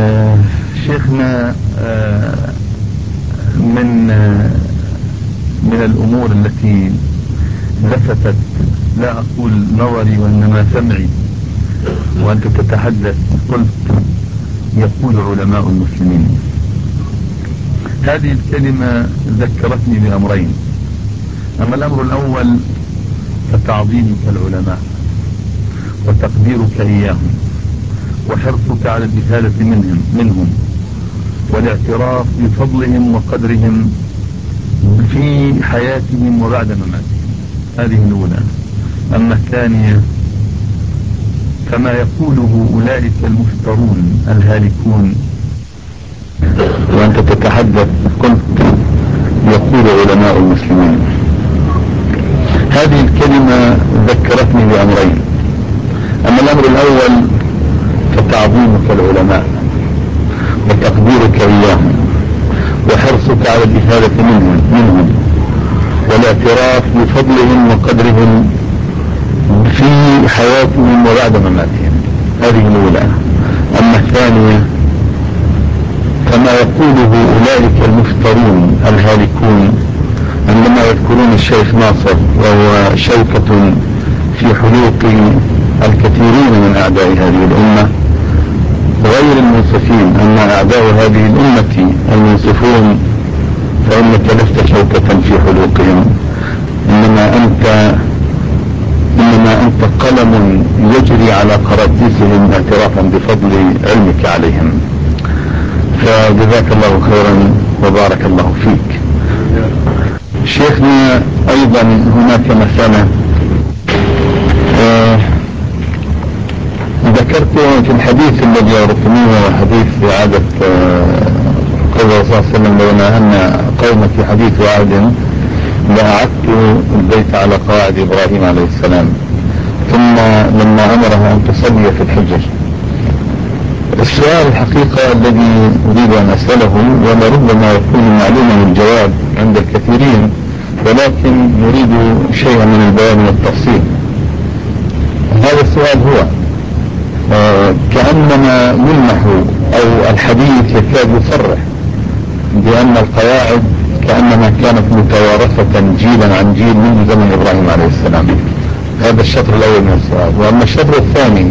من من الأمور التي لفتت لا أقول نظري وإنما سمعي وأنت تتحدث، قلت يقول علماء المسلمين. هذه الكلمة ذكرتني بأمرين. أما الأمر الأول فتعظيمك العلماء وتقديرك إياهم وحرصك على الإفادة منهم والاعتراف بفضلهم وقدرهم في حياتهم وبعد مماتهم. هذه الأولى. أما الثانية كما يقوله أولئك المفترون الهالكون، وأنت تتحدث قلت يقول علماء المسلمين. هذه الكلمة ذكرتني بأمرين. أما الأمر الأول فتعظيمك العلماء وتقديرك إياهم وحرصك على الإفادة منهم والاعتراف بفضلهم وقدرهم في حياتهم وبعد مماتهم. هذه الأولى. أما الثانية كما يقوله أولئك المفترون الهالكون عندما يذكرون الشيخ ناصر وهو شوكة في حلوق الكثيرين من أعداء هذه الأمة غير المنصفين. أما أعداء هذه الأمة المنصفون فإنك لست شوكة في حلوقهم، إنما أنت قلم يجري على قراطيسهم اعترافا بفضل علمك عليهم. فجزاك الله خيرا وبارك الله فيك. شيخنا أيضا هناك مسألة ذكرت في الحديث الذي أردتموه، حديث إعادة قول الله صلى الله عليه وسلم: لو نهانا قوم في حديث وعد لأعدت البيت على قواعد إبراهيم عليه السلام. ثم لما أمرها أن تصلي في الحجر. السؤال الحقيقة الذي أريد أن أسأله ولربما يكون معلوما الجواب عند الكثيرين، ولكن نريد شيئا من البيان والتفصيل. هذا السؤال هو كأنما يلمح أو الحديث يكاد يصرح بأن القواعد كأنما كانت متوارثة جيلا عن جيل منذ زمن إبراهيم عليه السلام. هذا الشطر الأول من السؤال. وأما الشطر الثاني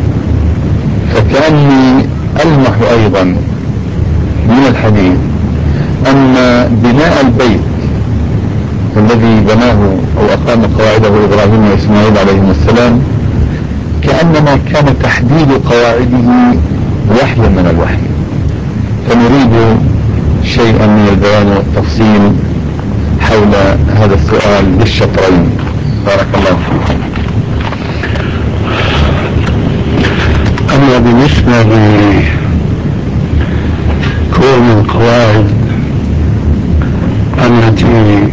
فكأني ألمح أيضا من الحديث أن بناء البيت الذي بناه أو أقام قواعده إبراهيم وإسماعيل عليهم السلام كأنما كان تحديد قواعده وحيا من الوحي. فنريد شيئا من البيان والتفصيل حول هذا السؤال بالشطرين. بارك الله فيك. أما بالنسبة لكون القواعد التي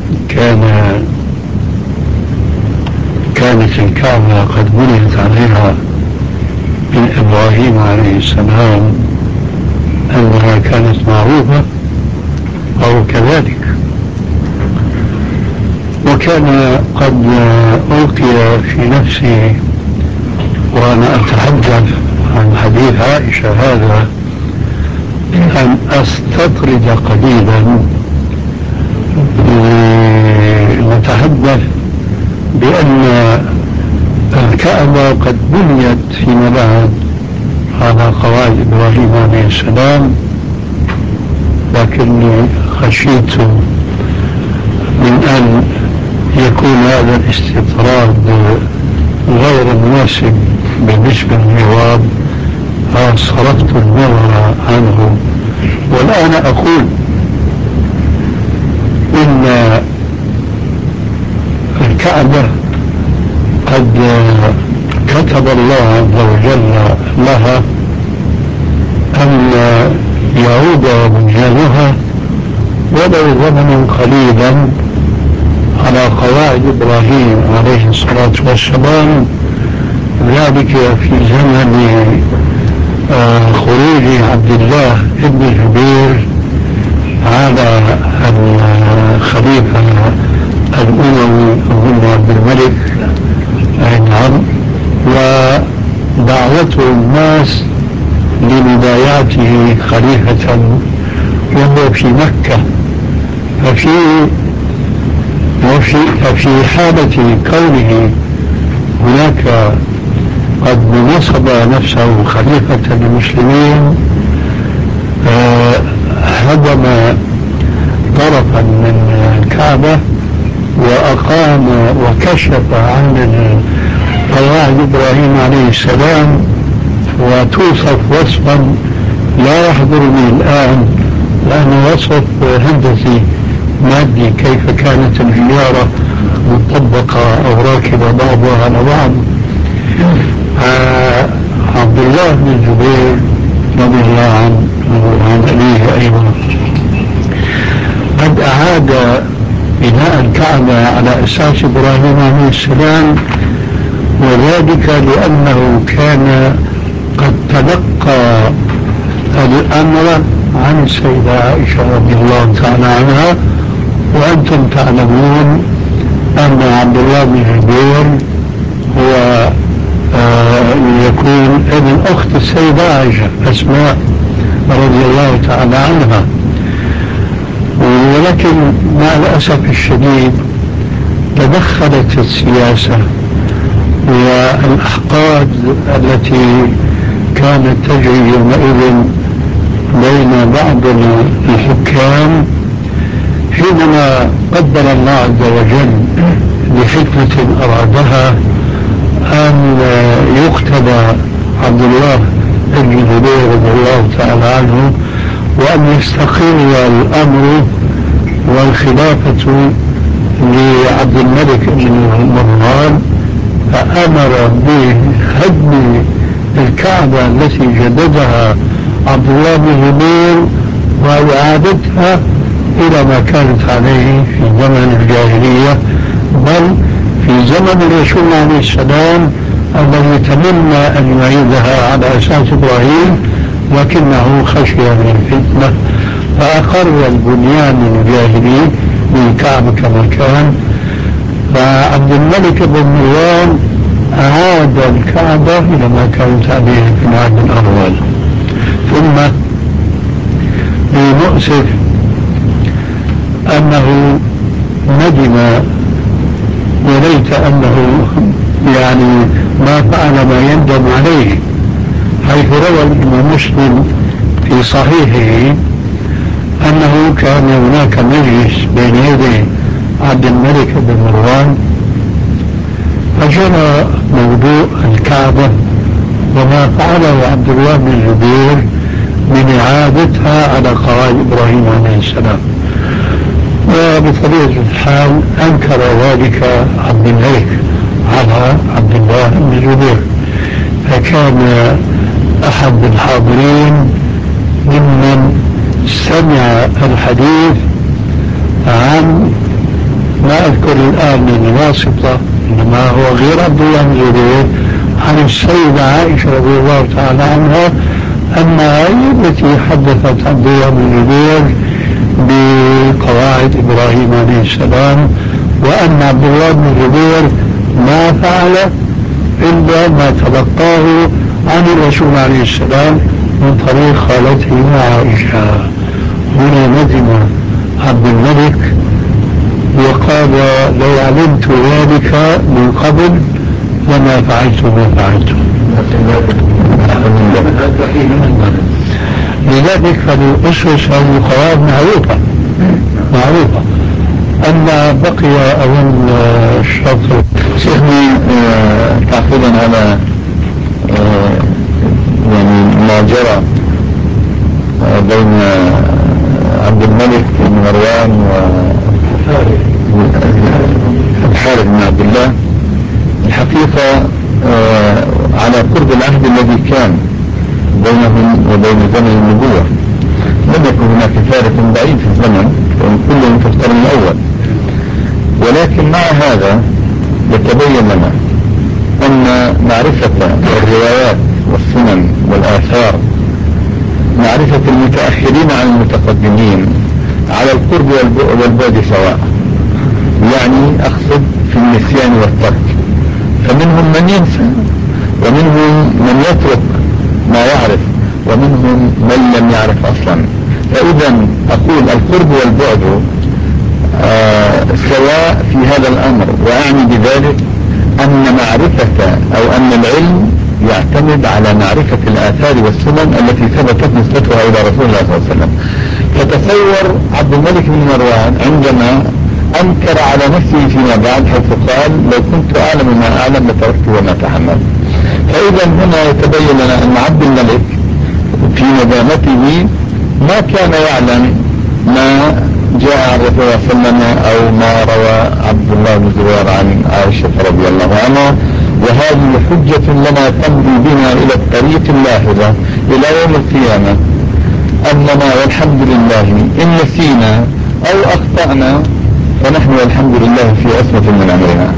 كانت الكعبة قد بنيت عليها من إبراهيم عليه السلام أنها كانت معروفة أو كذلك، وكان قد ألقي في نفسي وأنا أتحدث عن حديث عائشة هذا أن أستطرد قليلا نتحدث بأن الكعبة قد بنيت فيما بعد على قواعد إبراهيم عليه السلام، لكني خشيت من أن يكون هذا الاستطراد غير مناسب بالنسبة للجواب فصرفت النظر عنه. والآن أقول إن الكعبة قد كتب الله عز وجل لها أن يعود بنيانها ولو زمنا قليلا على قواعد إبراهيم عليه الصلاة والسلام، ذلك في زمن خروج عبد الله ابن الزبير على الخليفة الأموي أظن عبد الملك، نعم، ودعوته الناس لمبايعته خليفة وهو في مكة. ففي في حالة كونه هناك قد نصب نفسه خليفة للمسلمين هدم طرفا من الكعبة وأقام وكشف عن قواعد إبراهيم عليه السلام، وتوصف وصفا لا يحضرني الآن لأنه وصف هندسي مادي، كيف كانت الحجارة مطبقة أو راكبة بعضها على بعض. عبد الله بن الزبير رضي الله عنه وعن أبيه أيضا قد أعاد بناء الكعبة على أساس إبراهيم عليه السلام، وذلك لأنه كان قد تلقى الأمر عن السيدة عائشة رضي الله تعالى عنها. وأنتم تعلمون أن عبد الله بن الزبير هو يكون ابن أخت السيدة عائشة أسماء رضي الله تعالى عنها. ولكن مع الأسف الشديد تدخلت السياسة والأحقاد التي كانت تجري يومئذ بين بعض الحكام، حينما قدر الله عز وجل لحكمة أرادها أن يقتدى عبد الله بن الزبير رضي الله تعالى عنه وأن يستقر الأمر والخلافة لعبد الملك بن مروان، فأمر بهدم الكعبة التي جددها عبد الله بن الزبير وإعادتها إلى ما كانت عليه في زمن الجاهلية، بل في زمن الرسول عليه السلام الذي تمنى أن يعيدها على أساس إبراهيم، لكنه خشي من الفتنة فأقر البنيان الجاهلي للكعبة كما كان. فعبد الملك بن مروان أعاد الكعبة إلى ما كانت عليه في العهد الأول. ثم للمؤسف أنه ندم، وليت أنه يعني ما فعل ما يندم عليه، حيث روى الإمام مسلم في صحيحه أنه كان هناك مجلس بين يدي عبد الملك بن مروان، فجرى موضوع الكعبة وما فعله عبد الله بن الزبير من إعادتها على قواعد إبراهيم عليه السلام. وبطبيعة الحال أنكر ذلك عبد الملك على عبد الله بن الزبير، فكان أحد الحاضرين ممن سمع الحديث عن ما أذكر الآن من واسطة، إنما هو غير عبد الله بن الزبير، عن السيدة عائشة رضي الله تعالى عنها أنها هي التي حدثت عبد الله بن الزبير بقواعد إبراهيم عليه السلام، وأن عبد الله بن الزبير ما فعل إلا ما تلقاه عن الرسول عليه السلام من طريق خالته عائشة. هنا ندم عبد الملك وقال لو علمت ذلك من قبل لما فعلت ما فعلت. لذلك فالأسس والقواعد معروفة. أما بقي أظن الشرط شيخني تعقيبا على يعني ما جرى بين عبد الملك بن مروان والحارث بن عبد الله، الحقيقة على قرب العهد الذي كان بينهم وبين زمن النبوة لم يكن هناك فارق بعيد في الزمن، كلهم في القرن الأول. ولكن مع هذا يتبين لنا أن معرفة الروايات والسنن والآثار معرفة المتأخرين عن المتقدمين على القرب والبعد سواء، يعني أقصد في النسيان والترك، فمنهم من ينسى ومنهم من يترك ما يعرف ومنهم من لم يعرف أصلا. فإذا أقول القرب والبعد سواء في هذا الأمر، وأعني بذلك أن معرفة أو أن العلم يعتمد على معرفة الآثار والسنن التي ثبتت نسبتها إلى رسول الله صلى الله عليه وسلم. فتصور عبد الملك بن مروان عندما أنكر على نفسه فيما بعد، حيث قال لو كنت أعلم ما أعلم لتركت وما تحمل. فإذا هنا يتبين لنا أن عبد الملك في ندامته ما كان يعلم ما جاء عن رسول الله صلى الله عليه وسلم أو ما روى عبد الله بن زبير عن عائشة رضي الله عنها، وهذه حجة لنا تمضي بنا إلى الطريق اللاحظة إلى يوم القيامة، أننا والحمد لله إن نسينا أو أخطأنا فنحن والحمد لله في عصمة من أمرنا.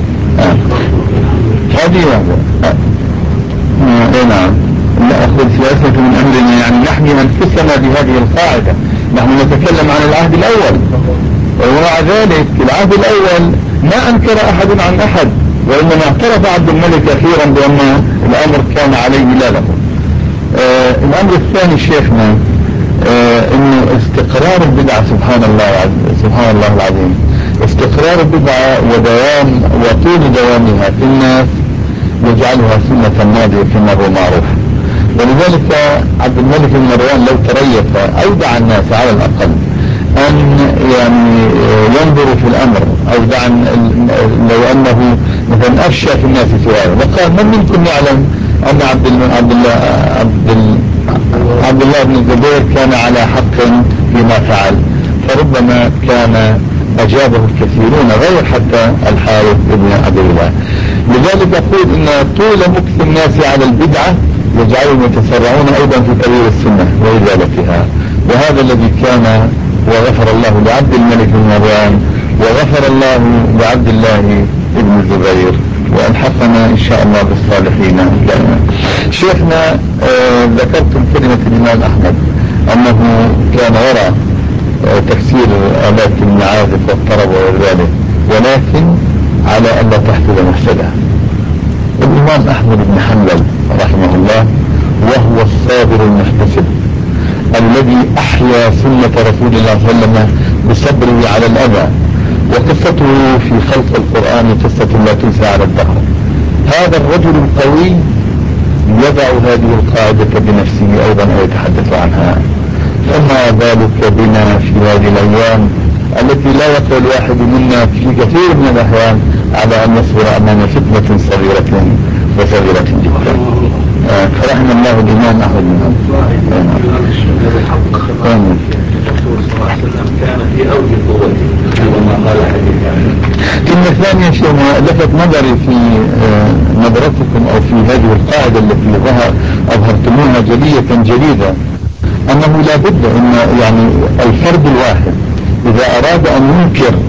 هذه واحدة. نعم، لا أقول في عصمة من أمرنا يعني نحمي أنفسنا بهذه القاعدة. نحن نتكلم عن العهد الأول، ومع ذلك العهد الأول ما أنكر أحد عن أحد، وإنما اعترف عبد الملك أخيرا بأن الأمر كان عليه لا له. الأمر الثاني شيخنا إنه استقرار البدعة سبحان الله العظيم، استقرار البدعة ودوام وطول دوامها في الناس يجعلها سنة ماضية كما هو معروف. ولذلك عبد الملك بن مروان لو تريث أودع الناس على الأقل أن يعني ينظروا في الأمر، أودع لو أنه مثلا أفشى في الناس سؤاله وقال من منكم يعلم أن عبد الله بن الزبير كان على حق فيما فعل، فربما كان أجابه الكثيرون غير حتى الحارث بن عبد الله. لذلك أقول إن طول مكث الناس على البدعة يجعلهم يتسرعون أيضا في تغيير السنة وإزالتها، وهذا الذي كان. وغفر الله لعبد الملك بن مروان، وغفر الله لعبد الله بن الزبير، وألحقنا إن شاء الله بالصالحين دائما. شيخنا ذكرتم كلمة الإمام أحمد أنه كان يرى تفسير آلات المعازف والطرب وغير ذلك، ولكن على أن لا تحصل مفسدة. الإمام أحمد بن حنبل رحمه الله وهو الصابر المحتسب الذي أحيا سنة رسول الله صلى الله عليه وسلم بصبره على الأذى، وقصته في خلق القرآن قصة لا تنسى على الدهر. هذا الرجل القوي يضع هذه القاعدة بنفسه أيضا ويتحدث عنها. فما بالك بنا في هذه الأيام التي لا يقوى الواحد منا في كثير من الأحيان على أن يصبر أمام فتنة صغيرة وصغيرة جدا. فرحم الله الإمام أحمد منهم. كان في أوج قوته وما قال حديث. كلمة ثانية شيء لفت نظري في نظرتكم أو في هذه القاعدة التي أظهرتموها جلية جديدة، أنه لا بد أن يعني الفرد الواحد إذا أراد أن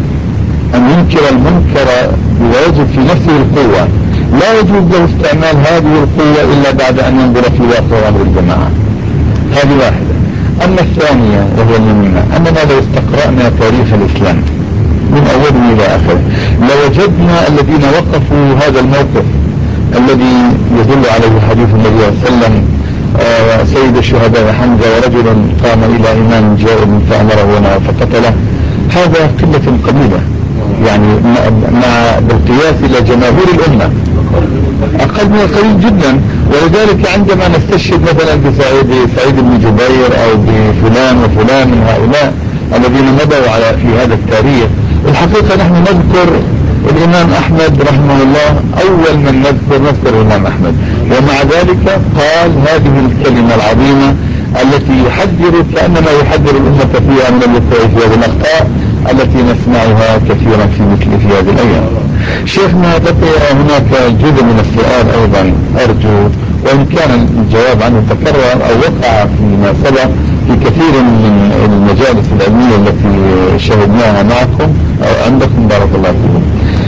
ينكر المنكر ويجد في نفسه القوة، لا يجوز له استعمال هذه القوة إلا بعد أن ينظر في واقع أمر الجماعة. هذه واحدة. أما الثانية وهي المهمة أننا لو استقرأنا تاريخ الإسلام من أوله إلى آخره لوجدنا الذين وقفوا هذا الموقف الذي يدل عليه حديث النبي صلى الله عليه وسلم سيد الشهداء حمزة ورجل قام إلى إمام جائر فأمره فقتله. هذا قلة قليلة يعني بالقياس إلى جماهير الأمة أقل من قليل جدا. ولذلك عندما نستشهد مثلا بسعيد بن جبير أو بفلان وفلان من هؤلاء الذين مضوا في هذا التاريخ، الحقيقة نحن نذكر الإمام أحمد رحمه الله أول من نذكر الإمام أحمد، ومع ذلك قال هذه الكلمة العظيمة التي يحذر كأنما يحذر الأمة فيها من الوقوع في هذه الأخطاء التي نسمعها كثيرا في هذه الأيام. شيخنا بقي هناك جزء من السؤال أيضا أرجو، وإن كان الجواب عنه تكرر أو وقع فيما سبق في كثير من المجالس العلمية التي شهدناها معكم أو عندكم بارك الله فيكم.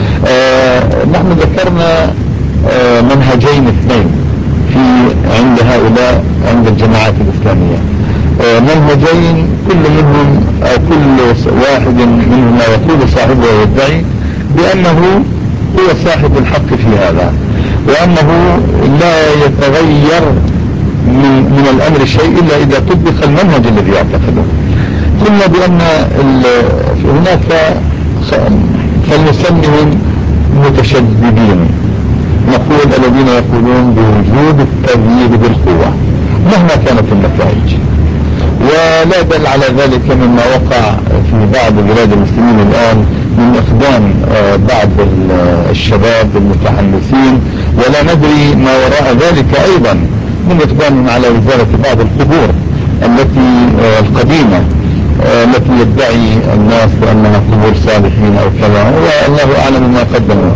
نحن ذكرنا منهجين اثنين عند هؤلاء عند الجماعات الإسلامية، منهجين كل منهم أو كل واحد منهما يقول صاحبه ويدعي بأنه هو صاحب الحق في هذا، وأنه لا يتغير من الأمر شيء إلا إذا طبق المنهج الذي يعتقده. قلنا بأن هناك فلنسميهم متشددين، نقول الذين يقولون بوجود التأييد بالقوة مهما كانت النتائج. ولا دل على ذلك مما وقع في بعض بلاد المسلمين الآن من إقدام بعض الشباب المتحمسين، ولا ندري ما وراء ذلك أيضا من إقدام على إزالة بعض القبور القديمة التي يدعي الناس بأنها قبور صالحين أو كذا، والله أعلم ما قدموا.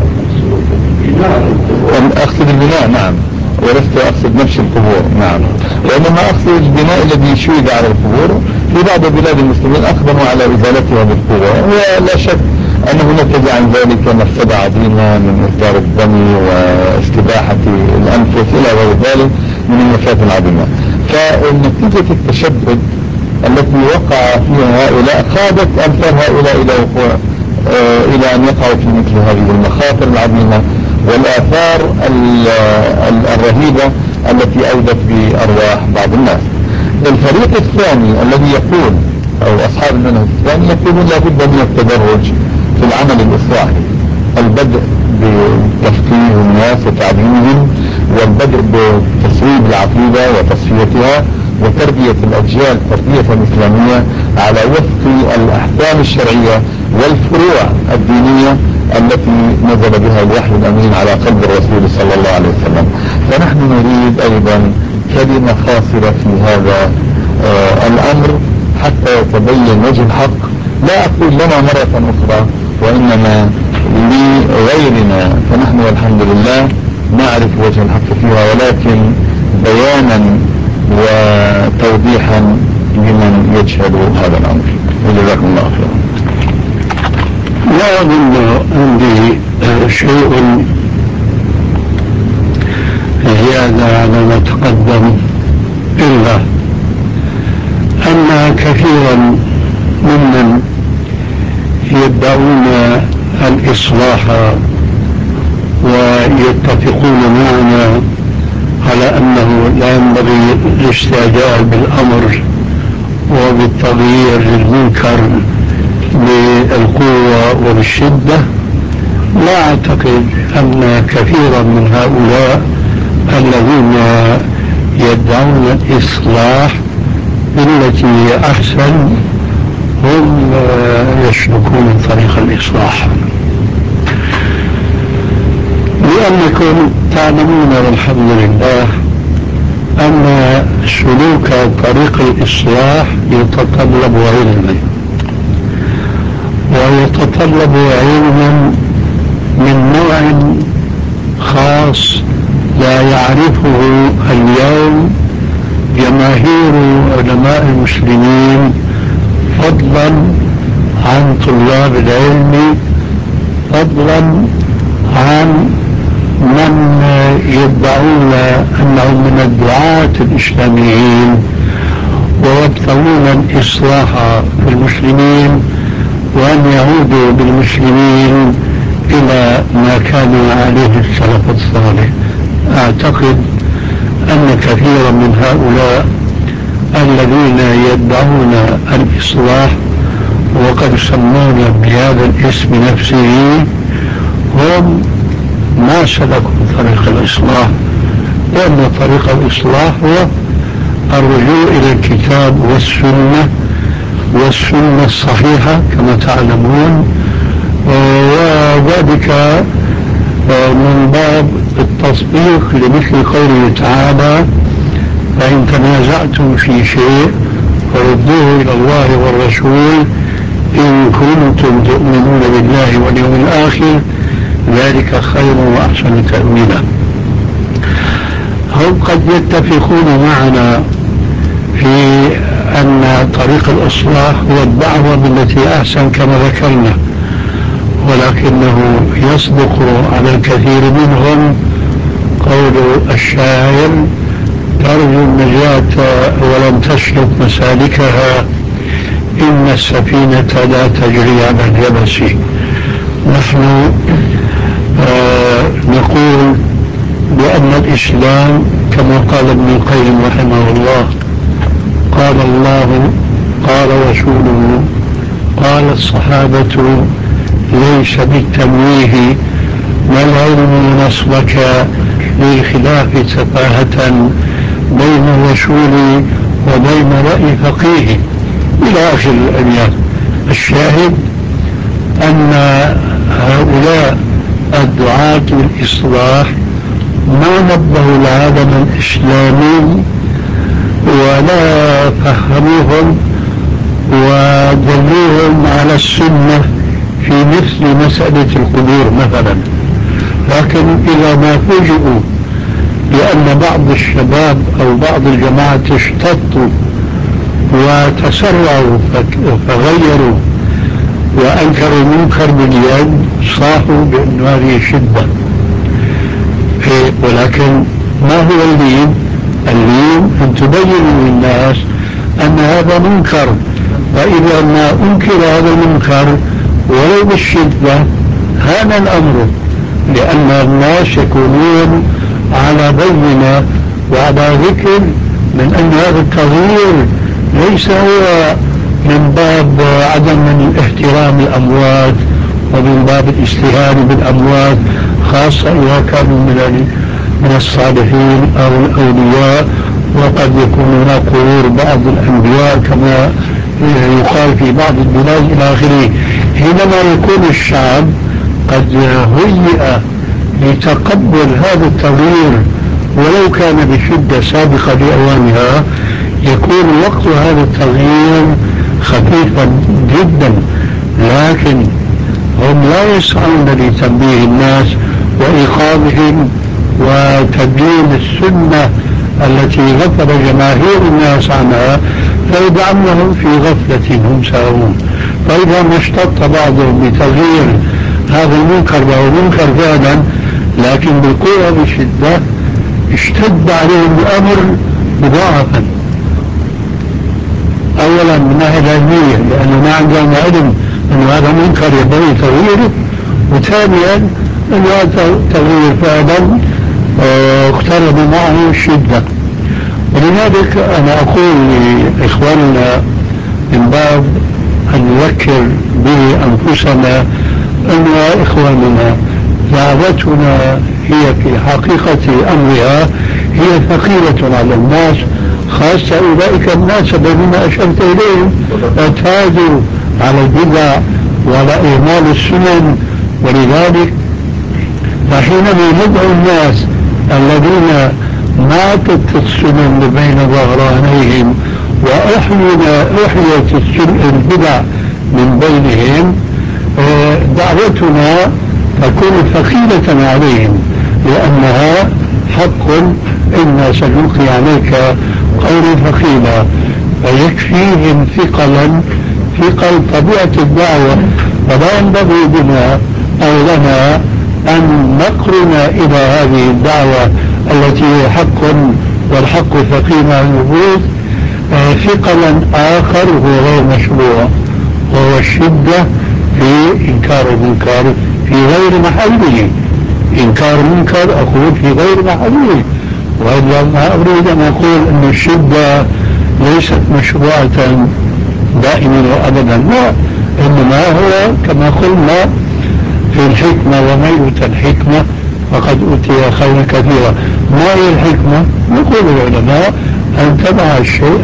أقصد البناء، نعم، ولست أقصد نفس القبور، نعم، وإنما أقصد البناء الذي شيد على القبور في بعض بلاد المسلمين أقدموا على إزالتها بالقوة، ولا شك أنه نتج عن ذلك مفسدة عظيمة من إصدار الدم واستباحة الأنفس إلى غير ذلك من المفاسد العظيمة. فنتيجة التشدد التي وقع فيها هؤلاء قادت أمثال هؤلاء إلى أن يقعوا في مثل هذه المخاطر العظيمة والآثار الرهيبة التي أودت بأرواح بعض الناس. الفريق الثاني الذي يقول، أو أصحاب المنهج الثاني، يقولون لابد من التدرج في العمل الإصلاحي، البدء بتفقيه الناس وتعليمهم، والبدء بتصويب العقيدة وتصفيتها، وتربية الأجيال تربية إسلامية على وفق الأحكام الشرعية والفروع الدينية التي نزل بها الوحي الأمين على قلب الرسول صلى الله عليه وسلم. فنحن نريد أيضا كلمة فاصلة في هذا الأمر حتى يتبين وجه الحق، لا أقول لنا مرة أخرى وإنما لغيرنا، فنحن والحمد لله نعرف وجه الحق فيها، ولكن بيانا وتوضيحا لمن يجهل هذا الأمر. وجزاكم الله خيرا. لا أظن عندي شيء زيادة على ما تقدم، إلا أن كثيرا ممن يدعون الإصلاح ويتفقون معنا على أنه لا ينبغي الاستعجال بالأمر وبالتغيير للمنكر بالقوة وبالشدة، لا أعتقد أن كثيرا من هؤلاء الذين يدعون الإصلاح بالتي هي أحسن هم يسلكون طريق الإصلاح، لأنكم تعلمون والحمد لله أن سلوك طريق الإصلاح يتطلب علما، ويتطلب علما من نوع خاص لا يعرفه اليوم جماهير علماء المسلمين، فضلا عن طلاب العلم، فضلا عن من يدعون أنهم من الدعاة الإسلاميين ويبتغون الإصلاح في المسلمين وأن يعودوا بالمسلمين إلى ما كان عليه السلف الصالح. أعتقد أن كثيرا من هؤلاء الذين يدعون الإصلاح وقد سمون بهذا الاسم نفسه هم ما سلكوا طريق الإصلاح، لأن طريق الإصلاح هو الرجوع إلى الكتاب والسنة الصحيحة كما تعلمون، وذلك من باب التصديق لمثل قوله تعالى: فإن تنازعتم في شيء فردوه إلى الله والرسول إن كنتم تؤمنون بالله واليوم الآخر ذلك خير وأحسن تأويلا. هم قد يتفقون معنا في أن طريق الإصلاح هو الدعوة بالتي أحسن كما ذكرنا، ولكنه يصدق على الكثير منهم قول الشاعر: ترجو النجاة ولم تسلك مسالكها إن السفينة لا تجري على اليبس. نحن نقول بأن الإسلام كما قال ابن القيم رحمه الله: قال الله قال رسوله قال الصحابة ليس بالتمويه ما العلم نصبك للخلاف سفاهة بين الرسول وبين رأي فقيه إلى آخر الأبيات. الشاهد أن هؤلاء الدعاة للإصلاح ما نبهوا العالم الإسلامي ولا فهموهم ودلوهم على السنة في مثل مسألة القبور مثلا، لكن إذا ما فوجئوا لأن بعض الشباب أو بعض الجماعة اشتطوا وتسرعوا فغيروا وأنكروا المنكر باليد صاحوا بأن هذه شدة. ولكن ما هو اللين؟ اللين أن تبينوا للناس أن هذا منكر، وإذا ما أنكر هذا المنكر ولو بالشدة هان الأمر، لأن الناس يكونون على بينة وعلى ذكر من أن هذا التغيير ليس هو من باب عدم احترام الأموات ومن باب الاستهانة بالأموات، خاصة إذا كانوا من الصالحين أو الأولياء، وقد يكون هناك قبور بعض الأنبياء كما يقال في بعض البلاد إلى آخره. حينما يكون الشعب قد هيئ لتقبل هذا التغيير ولو كان بشدة سابقة لأوانها، يكون وقت هذا التغيير خفيفا جدا، لكن هم لا يسعون لتنبيه الناس وإيقاظهم وتبيين السنة التي غفل جماهير الناس عنها، فيجعلهم في غفلة هم ساهون. فإذا ما اشتط بعضهم بتغيير هذا المنكر وهو منكر فعلا لكن بالقوة بشدة، اشتد عليهم الأمر مضاعفا. أولا من ناحية علمية لأنه ما عندهم علم أن هذا منكر ينبغي تغييره، وثانيا أن هذا التغيير فعلا اقترب معه الشدة. ولذلك أنا أقول لإخواننا من باب أن نذكر به أنفسنا أن إخواننا دعوتنا هي في حقيقة أمرها هي ثقيلة على الناس، خاصة أولئك الناس الذين أشرت إليهم اعتادوا على البدع وعلى إهمال السنن. ولذلك فحينما ندعو الناس الذين ماتت السنن بين ظهرانيهم وأحيت البدع من بينهم، دعوتنا تكون ثقيلة عليهم لأنها حق إنا سنلقي عليك قولا ثقيلا، فيكفيهم ثقل طبيعة الدعوة. فلا ينبغي بنا أو لنا أن نقرن إلى هذه الدعوة التي هي حق والحق ثقيل على النفوس ثقلا آخر هو غير مشروع، وهو الشدة في إنكار المنكر في غير محله. إنكار منكر أقول في غير محله، وإلا ما أريد أن أقول أن الشدة ليست مشروعة دائما وأبدا، لا، إنما هو كما قلنا في الحكمة وما يؤتى الحكمة فقد أوتي خيرا كثيرا. ما هي الحكمة؟ يقول العلماء أن تضع الشيء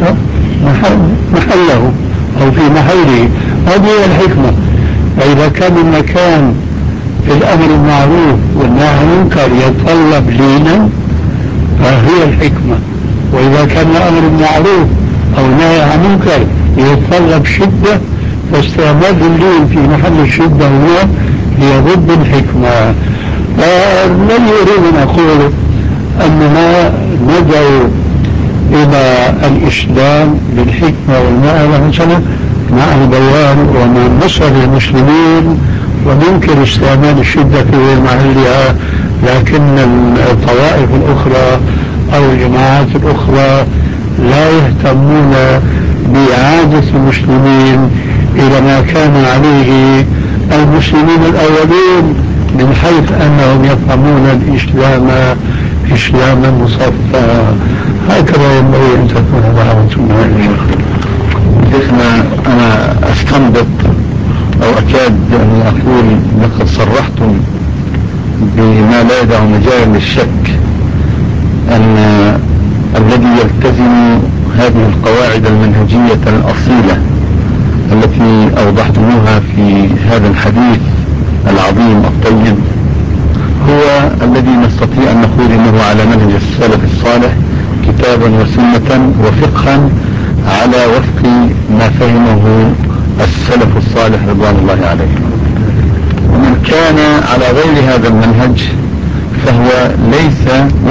محله أو في محله، هذه هي الحكمة. فإذا كان المكان في الأمر المعروف والنهي عن المنكر يتطلب لينا فهي الحكمة، وإذا كان الأمر المعروف أو النهي عن المنكر يتطلب شدة فاستعمال اللين في محل الشدة هنا هي ضد الحكمة. فلن يريد أن أقول أننا ندعو إلى الإسلام بالحكمة والموعظة الحسنة مع البيان ومع نصر المسلمين وننكر استعمال الشدة في محلها، لكن الطوائف الأخرى أو الجماعات الأخرى لا يهتمون بإعادة المسلمين إلى ما كان عليه المسلمين الأولين من حيث أنهم يفهمون الإسلام إسلاما مصفى. هكذا ينبغي أن تكون دعوتنا إن شاء الله. شيخنا أنا أستنبط أو أكاد أن أقول لقد صرحتم بما لا يدع مجال للشك أن الذي يلتزم هذه القواعد المنهجية الأصيلة التي أوضحتموها في هذا الحديث العظيم الطيب هو الذي نستطيع أن نقول إنه على منهج السلف الصالح كتابا وسنة وفقها على وفق ما فهمه السلف الصالح رضوان الله عليهم. ومن كان على غير هذا المنهج فهو ليس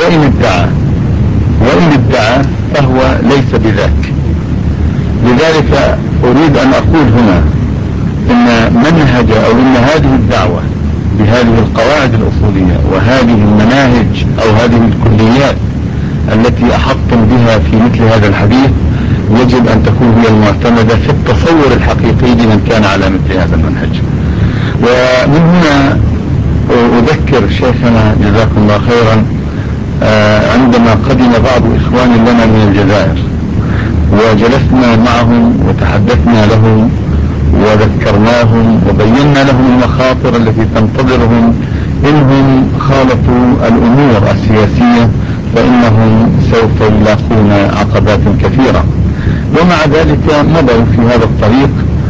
وإن ادعى فهو ليس بذاك. لذلك أريد أن أقول هنا إن منهج أو إن هذه الدعوة بهذه القواعد الأصولية وهذه المناهج أو هذه الكليات التي أحطم بها في مثل هذا الحديث يجب أن تكون هي المعتمدة في التصور الحقيقي لمن كان على مثل هذا المنهج. ومن هنا أذكر شيخنا جزاكم الله خيرا عندما قدم بعض إخوان لنا من الجزائر وجلسنا معهم وتحدثنا لهم وذكرناهم وبينا لهم المخاطر التي تنتظرهم إنهم خالطوا الأمور السياسية فإنهم سوف يلاقون عقبات كثيرة. ومع ذلك مضوا في هذا الطريق.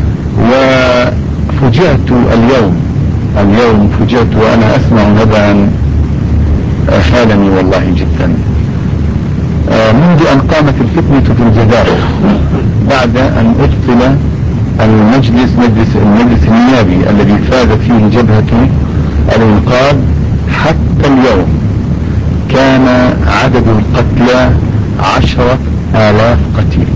وفجأت اليوم فجأت وأنا أسمع نبأ خالني والله جدا. منذ أن قامت الفتنة في الجزائر بعد أن أبطل المجلس النيابي الذي فازت فيه جبهة الإنقاذ حتى اليوم كان عدد القتلى 10,000 قتيل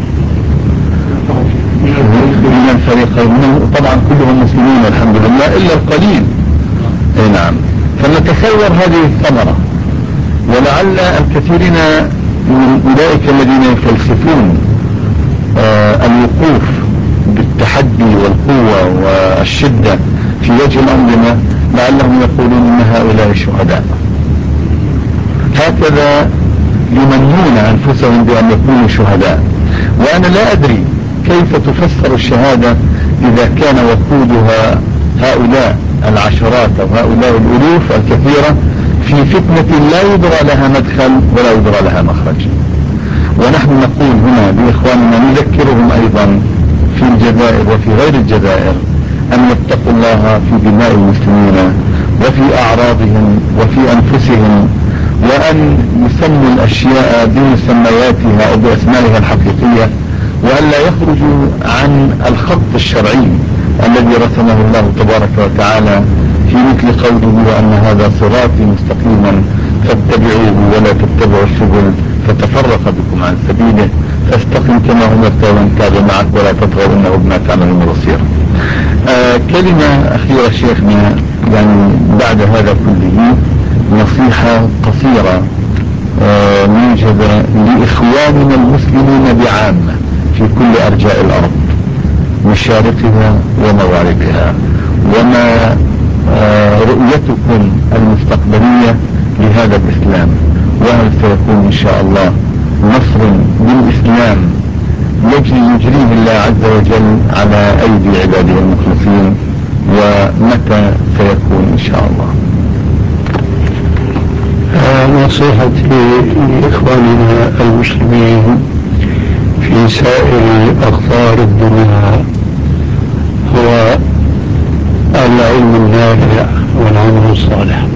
من الفريقين، طبعا كلهم مسلمين الحمد لله إلا القليل. نعم. فنتصور هذه الثمرة، ولعل الكثيرين من أولئك الذين يفلسفون الوقوف بالتحدي والقوة والشدة في وجه الأنظمة لعلهم يقولون إن هؤلاء شهداء. هكذا يمنون أنفسهم بأن يكونوا شهداء. وأنا لا أدري كيف تفسر الشهادة إذا كان وقودها هؤلاء العشرات أو هؤلاء الألوف الكثيرة في فتنة لا يدرى لها مدخل ولا يدرى لها مخرج. ونحن نقول هنا لإخواننا نذكرهم أيضا في الجزائر وفي غير الجزائر أن يتقوا الله في دماء المسلمين وفي أعراضهم وفي أنفسهم، وأن يسموا الأشياء بمسمياتها أو بأسمائها الحقيقية، وأن لا يخرجوا عن الخط الشرعي الذي رسمه الله تبارك وتعالى في مثل قوله وأن هذا صراطي مستقيما فاتبعوه ولا تتبعوا السبل فتفرق بكم عن سبيله فاستقم كما أمرت وانتابع معك ولا تطغوا إنه بما تعملون بصير. كلمة أخيرة شيخنا، يعني بعد هذا كله نصيحة قصيرة موجبة لإخواننا المسلمين بعامة في كل أرجاء الأرض مشارقها ومغاربها. وما رؤيتكم المستقبلية لهذا الإسلام؟ وهل سيكون إن شاء الله نصر للإسلام يجريه الله عز وجل على أيدي عباده المخلصين؟ ومتى سيكون إن شاء الله؟ نصيحتي لإخواننا المسلمين في سائر أقطار الدنيا هو العلم النافع والعمل الصالح.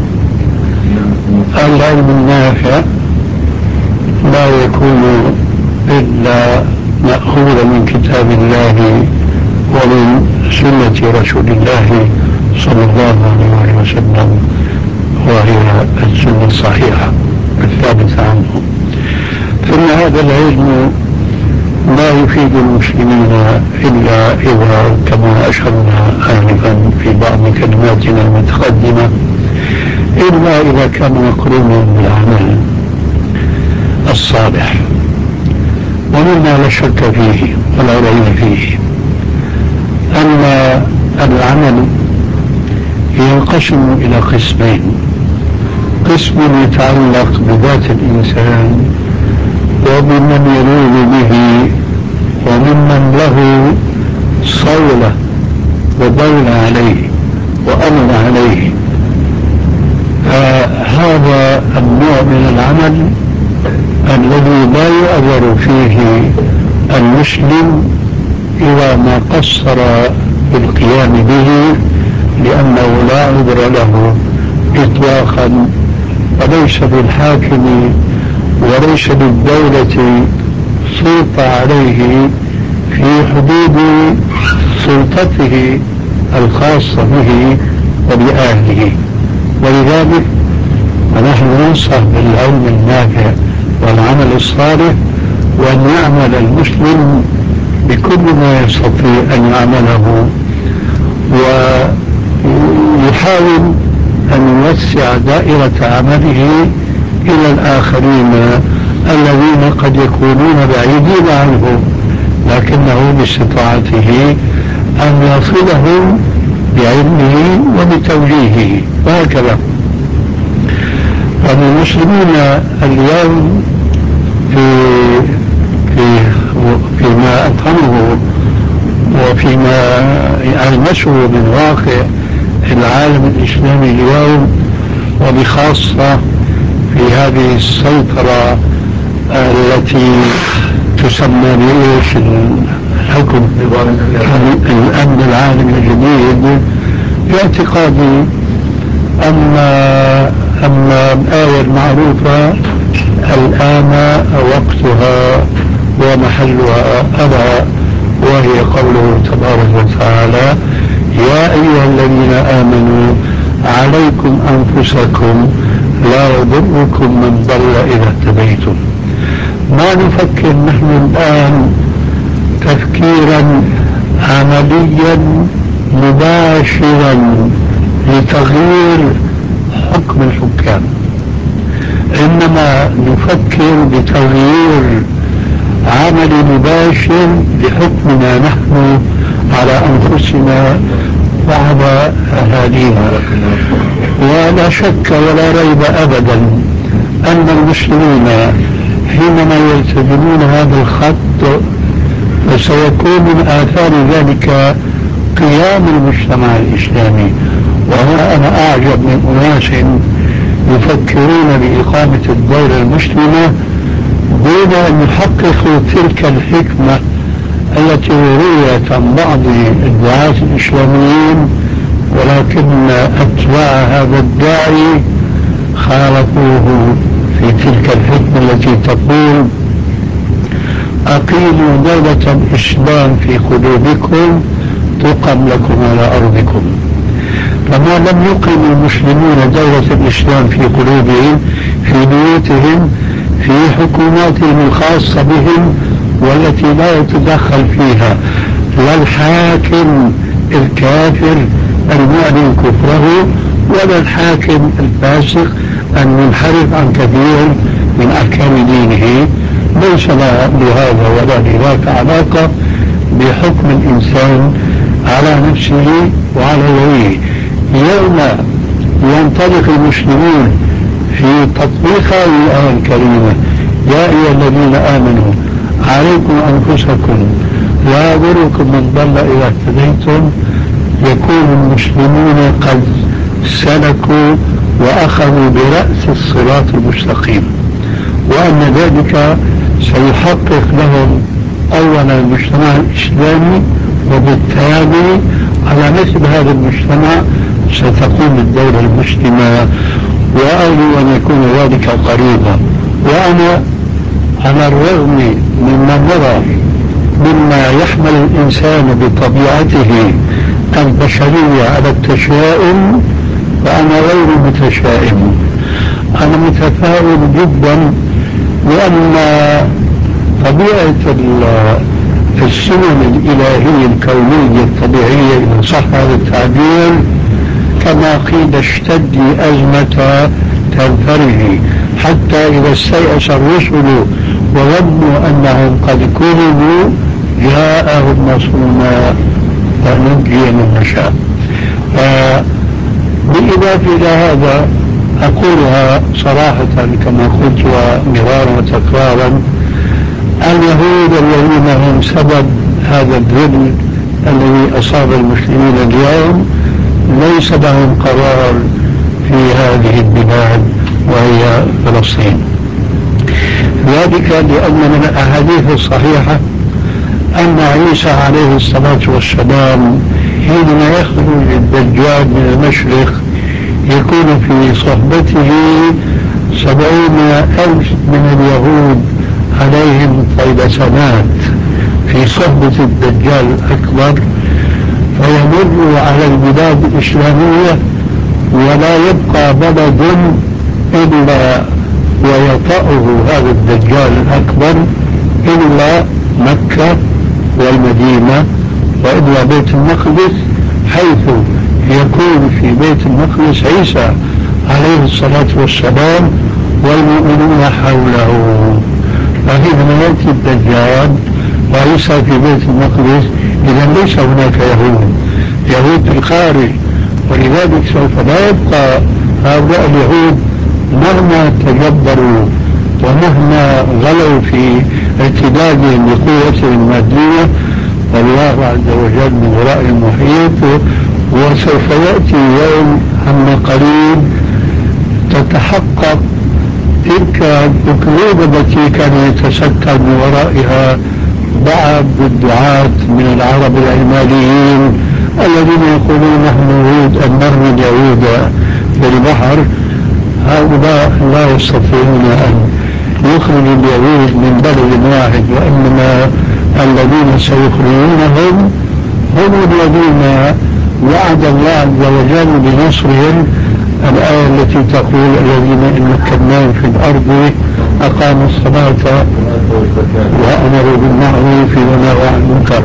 العلم النافع لا يكون إلا مأخوذا من كتاب الله ومن سنة رسول الله صلى الله عليه وسلم، وهي السنة الصحيحة الثابتة عنه. فإن هذا العلم لا يفيد المسلمين إلا إذا كما أشرنا آنفا في بعض كلماتنا المتقدمة إلا إذا كان مقرونا بالعمل الصالح، ومما لا شك فيه ولا ريب فيه أن العمل ينقسم إلى قسمين: قسم يتعلق بذات الإنسان وبمن يلوذ به وممن له صولة ودولة عليه وأمر عليه. فهذا النوع من العمل الذي لا يؤذر فيه المسلم إذا ما قصر بالقيام به، لأنه لا عذر له إطلاقا، وليس بالحاكم وليس بالدولة سلطة عليه في حدود سلطته الخاصة به وبأهله. ولذلك فنحن ننصح بالعلم النافع والعمل الصالح، وأن يعمل المسلم بكل ما يستطيع أن يعمله، ويحاول أن يوسع دائرة عمله إلى الآخرين الذين قد يكونون بعيدين عنه، لكنه باستطاعته أن يصلهم بعلمه وبتوجيهه، وهكذا. فالمسلمين اليوم فيما أفهمه وفيما يلمسه من واقع العالم الإسلامي اليوم، وبخاصة في هذه السيطرة التي تسمى بإيش الحكم الأمن العالمي الجديد، باعتقادي أن الآية المعروفة الآن وقتها ومحلها ألا، وهي قوله تبارك وتعالى: يا أيها الذين آمنوا عليكم أنفسكم لا يضركم من ضل إذا اهتديتم. ما نفكر نحن الآن تفكيرا عمليا مباشرا لتغيير حكم الحكام، إنما نفكر بتغيير عمل مباشر لحكمنا نحن على أنفسنا وعلى أهالينا. ولا شك ولا ريب أبدا أن المسلمين حينما يلتزمون هذا الخط فسيكون من آثار ذلك قيام المجتمع الإسلامي. وهنا أنا أعجب من أناس يفكرون بإقامة الدولة المسلمة دون أن يحققوا تلك الحكمة التي رويت عن بعض الدعاة الإسلاميين، ولكن أتباع هذا الداعي خالفوه في تلك الحكمة التي تقول: أقيموا دولة الإسلام في قلوبكم تقم لكم على أرضكم. فما لم يقم المسلمون دولة الإسلام في قلوبهم، في بيوتهم، في حكوماتهم الخاصة بهم والتي لا يتدخل فيها لا الحاكم الكافر المعلن كفره ولا الحاكم الفاسق المنحرف عن كثير من أحكام دينه، ليس لهذا ولا لذاك علاقة بحكم الإنسان على نفسه وعلى غيره. يوم ينطلق المسلمون في تطبيق هذه الآية الكريمة: يا أيها الذين آمنوا عليكم أنفسكم لا يضركم من ضل إذا اهتديتم، يكون المسلمون قد سلكوا وأخذوا برأس الصراط المستقيم، وأن ذلك سيحقق لهم أولا المجتمع الإسلامي، وبالتالي على مثل هذا المجتمع ستقوم الدولة المسلمة، وأرجو أن يكون ذلك قريبا. وأنا على الرغم مما نرى مما يحمل الإنسان بطبيعته البشرية على التشاؤم، فأنا غير متشائم، أنا متفائل جدا، لأن طبيعة السنن الإلهية الكونية الطبيعية إن صح هذا التعبير كما قيل: اشتدي أزمة تنفرجي، حتى إذا استيأس الرسل وظنوا أنهم قد كذبوا جاءهم نصرنا فنجي من نشاء. بالإضافة إلى هذا أقولها صراحة كما قلت مرارا وتكرارا: اليهود الذين هم سبب هذا الذل الذي أصاب المسلمين اليوم ليس لهم قرار في هذه البلاد وهي فلسطين. ذلك لأن من الأحاديث الصحيحة أن عيسى عليه الصلاة والسلام حينما يخرج الدجال من المشرق يكون في صحبته 70,000 من اليهود عليهم طيلسانات في صحبة الدجال الأكبر، فيمر على البلاد الإسلامية ولا يبقى بلد إلا ويطأه هذا الدجال الأكبر إلا مكة والمدينة وإلا بيت المقدس، حيث يكون في بيت المقدس عيسى عليه الصلاة والسلام والمؤمنون حوله. فحينما يأتي الدجال وعيسى في بيت المقدس إذا ليس هناك يهود في الخارج، ولذلك سوف لا يبقى هؤلاء اليهود مهما تجبروا ومهما غلوا في ارتدادهم بقوتهم المادية، والله عز وجل من وراء المحيط. وسوف يأتي يوم عما قريب تتحقق تلك الأكذوبة التي كان يتستر من ورائها بعض الدعاة من العرب العماليين الذين يقولون نحن نريد أن نرمي اليهود في البحر. هؤلاء لا يستطيعون أن يخرجوا اليهود من بلد واحد، وإنما الذين سيخرجونهم هم الذين وعد الله عز وجل بنصرهم. الآية التي تقول الذين إن مكناهم في الأرض أقاموا الصلاة وأمروا بالمعروف ونهوا عن المنكر.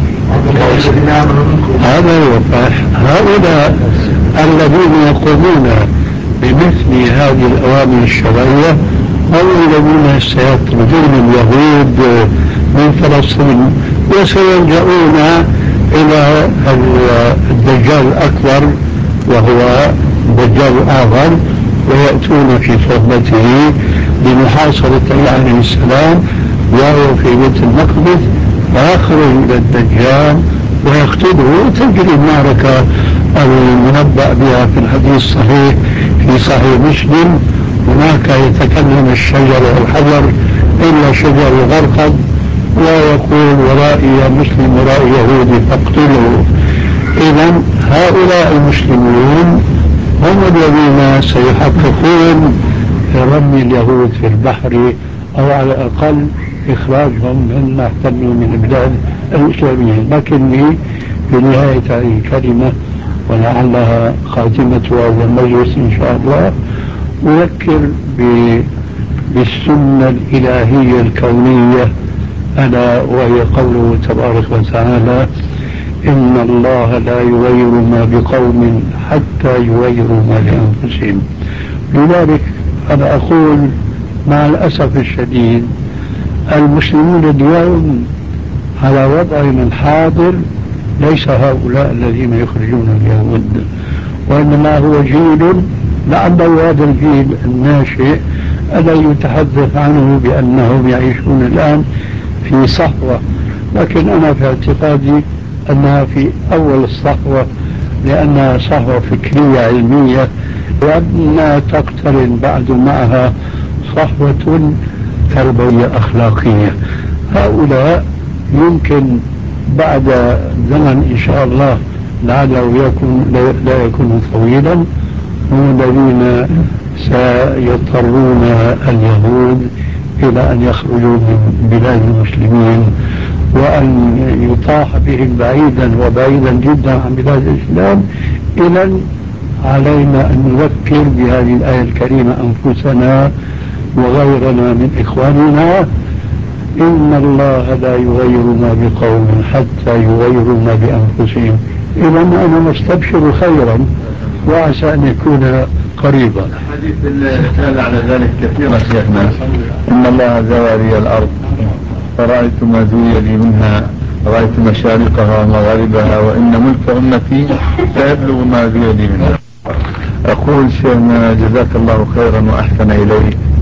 هذا هو. هؤلاء الذين يقومون بمثل هذه الأوامر الشرعية هم الذين سيطردون اليهود من فلسطين وسيلجؤون إلى الدجال الأكبر وهو الدجال الأعظم، ويأتون في صحبته لمحاصرة عليه السلام وهو في بيت المقدس، ويخرج إلى الدجال ويقتله. وتجري المعركة المنبأ بها في الحديث الصحيح في صحيح مسلم. هناك يتكلم الشجر والحجر إلا شجر الغرقد ويقول ورائي مسلم ورائي يهودي فاقتلوا. إذا هؤلاء المسلمون هم الذين سيحققون رمي اليهود في البحر أو على الأقل إخراجهم مما احتلوا من البلاد الإسلامية. لكني في نهاية هذه الكلمة ولعلها خاتمة هذا المجلس إن شاء الله أذكر بالسنة الإلهية الكونية، ألا وهي قوله تبارك وتعالى إن الله لا يغير ما بقوم حتى يغيروا ما بأنفسهم. لذلك أنا أقول مع الأسف الشديد المسلمون اليوم على وضعهم الحاضر ليس هؤلاء الذين يخرجون اليهود، وإنما هو جيل لعله هذا الجيل الناشئ الذي يتحدث عنه بأنهم يعيشون الآن في صحوة، لكن أنا في اعتقادي أنها في أول الصحوة لأنها صحوة فكرية علمية، وأنها تقترن بعد معها صحوة تربوية أخلاقية. هؤلاء يمكن بعد زمن إن شاء الله لعله لا يكون طويلا هم الذين سيضطرون اليهود إلى أن يخرجوا من بلاد المسلمين وأن يطاح بهم بعيدا وبعيدا جدا عن بلاد الإسلام. إذا علينا أن نذكر بهذه الآية الكريمة أنفسنا وغيرنا من إخواننا إن الله لا يغير ما بقوم حتى يغيروا ما بأنفسهم. إذا أنا مستبشر خيرا وعسى أن يكون قريبا. حديث الرسالة على ذلك كثيرا شيخنا. إن الله زواري الأرض فرأيت ما زوي لي منها، رأيت مشارقها ومغاربها، وإن ملك أمتي سيبلغ ما زوي لي منها. أقول شيخنا جزاك الله خيرا وأحسن إليك،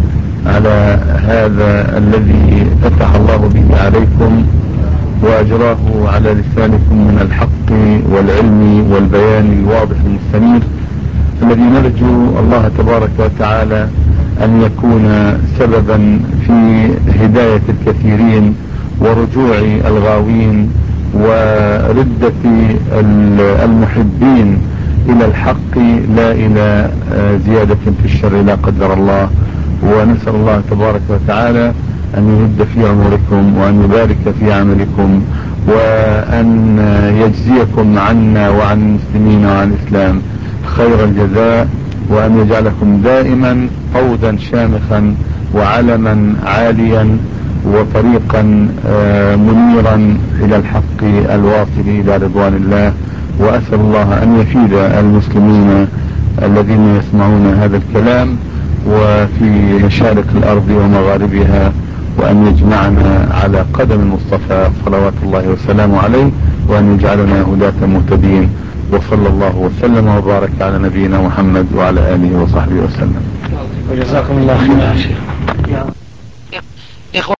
على هذا الذي فتح الله به عليكم وأجراه على لسانكم من الحق والعلم والبيان الواضح المستنير، الذي نرجو الله تبارك وتعالى أن يكون سببا في هداية الكثيرين ورجوع الغاوين وردة المحبين إلى الحق لا إلى زيادة في الشر لا قدر الله. ونسأل الله تبارك وتعالى أن يمد في عمركم وأن يبارك في عملكم وأن يجزيكم عنا وعن المسلمين وعن الإسلام خير الجزاء، وأن يجعلكم دائما قودا شامخا وعلما عاليا وطريقا منيرا إلى الحق الواصل إلى رضوان الله. وأسأل الله أن يفيد المسلمين الذين يسمعون هذا الكلام وفي مشارق الأرض ومغاربها، وأن يجمعنا على قدم المصطفى صلوات الله وسلامه عليه، وأن يجعلنا هداة مهتدين. وصلى الله وسلم وبارك على نبينا محمد وعلى آله وصحبه وسلم. وجزاكم الله خيرا يا شيخ.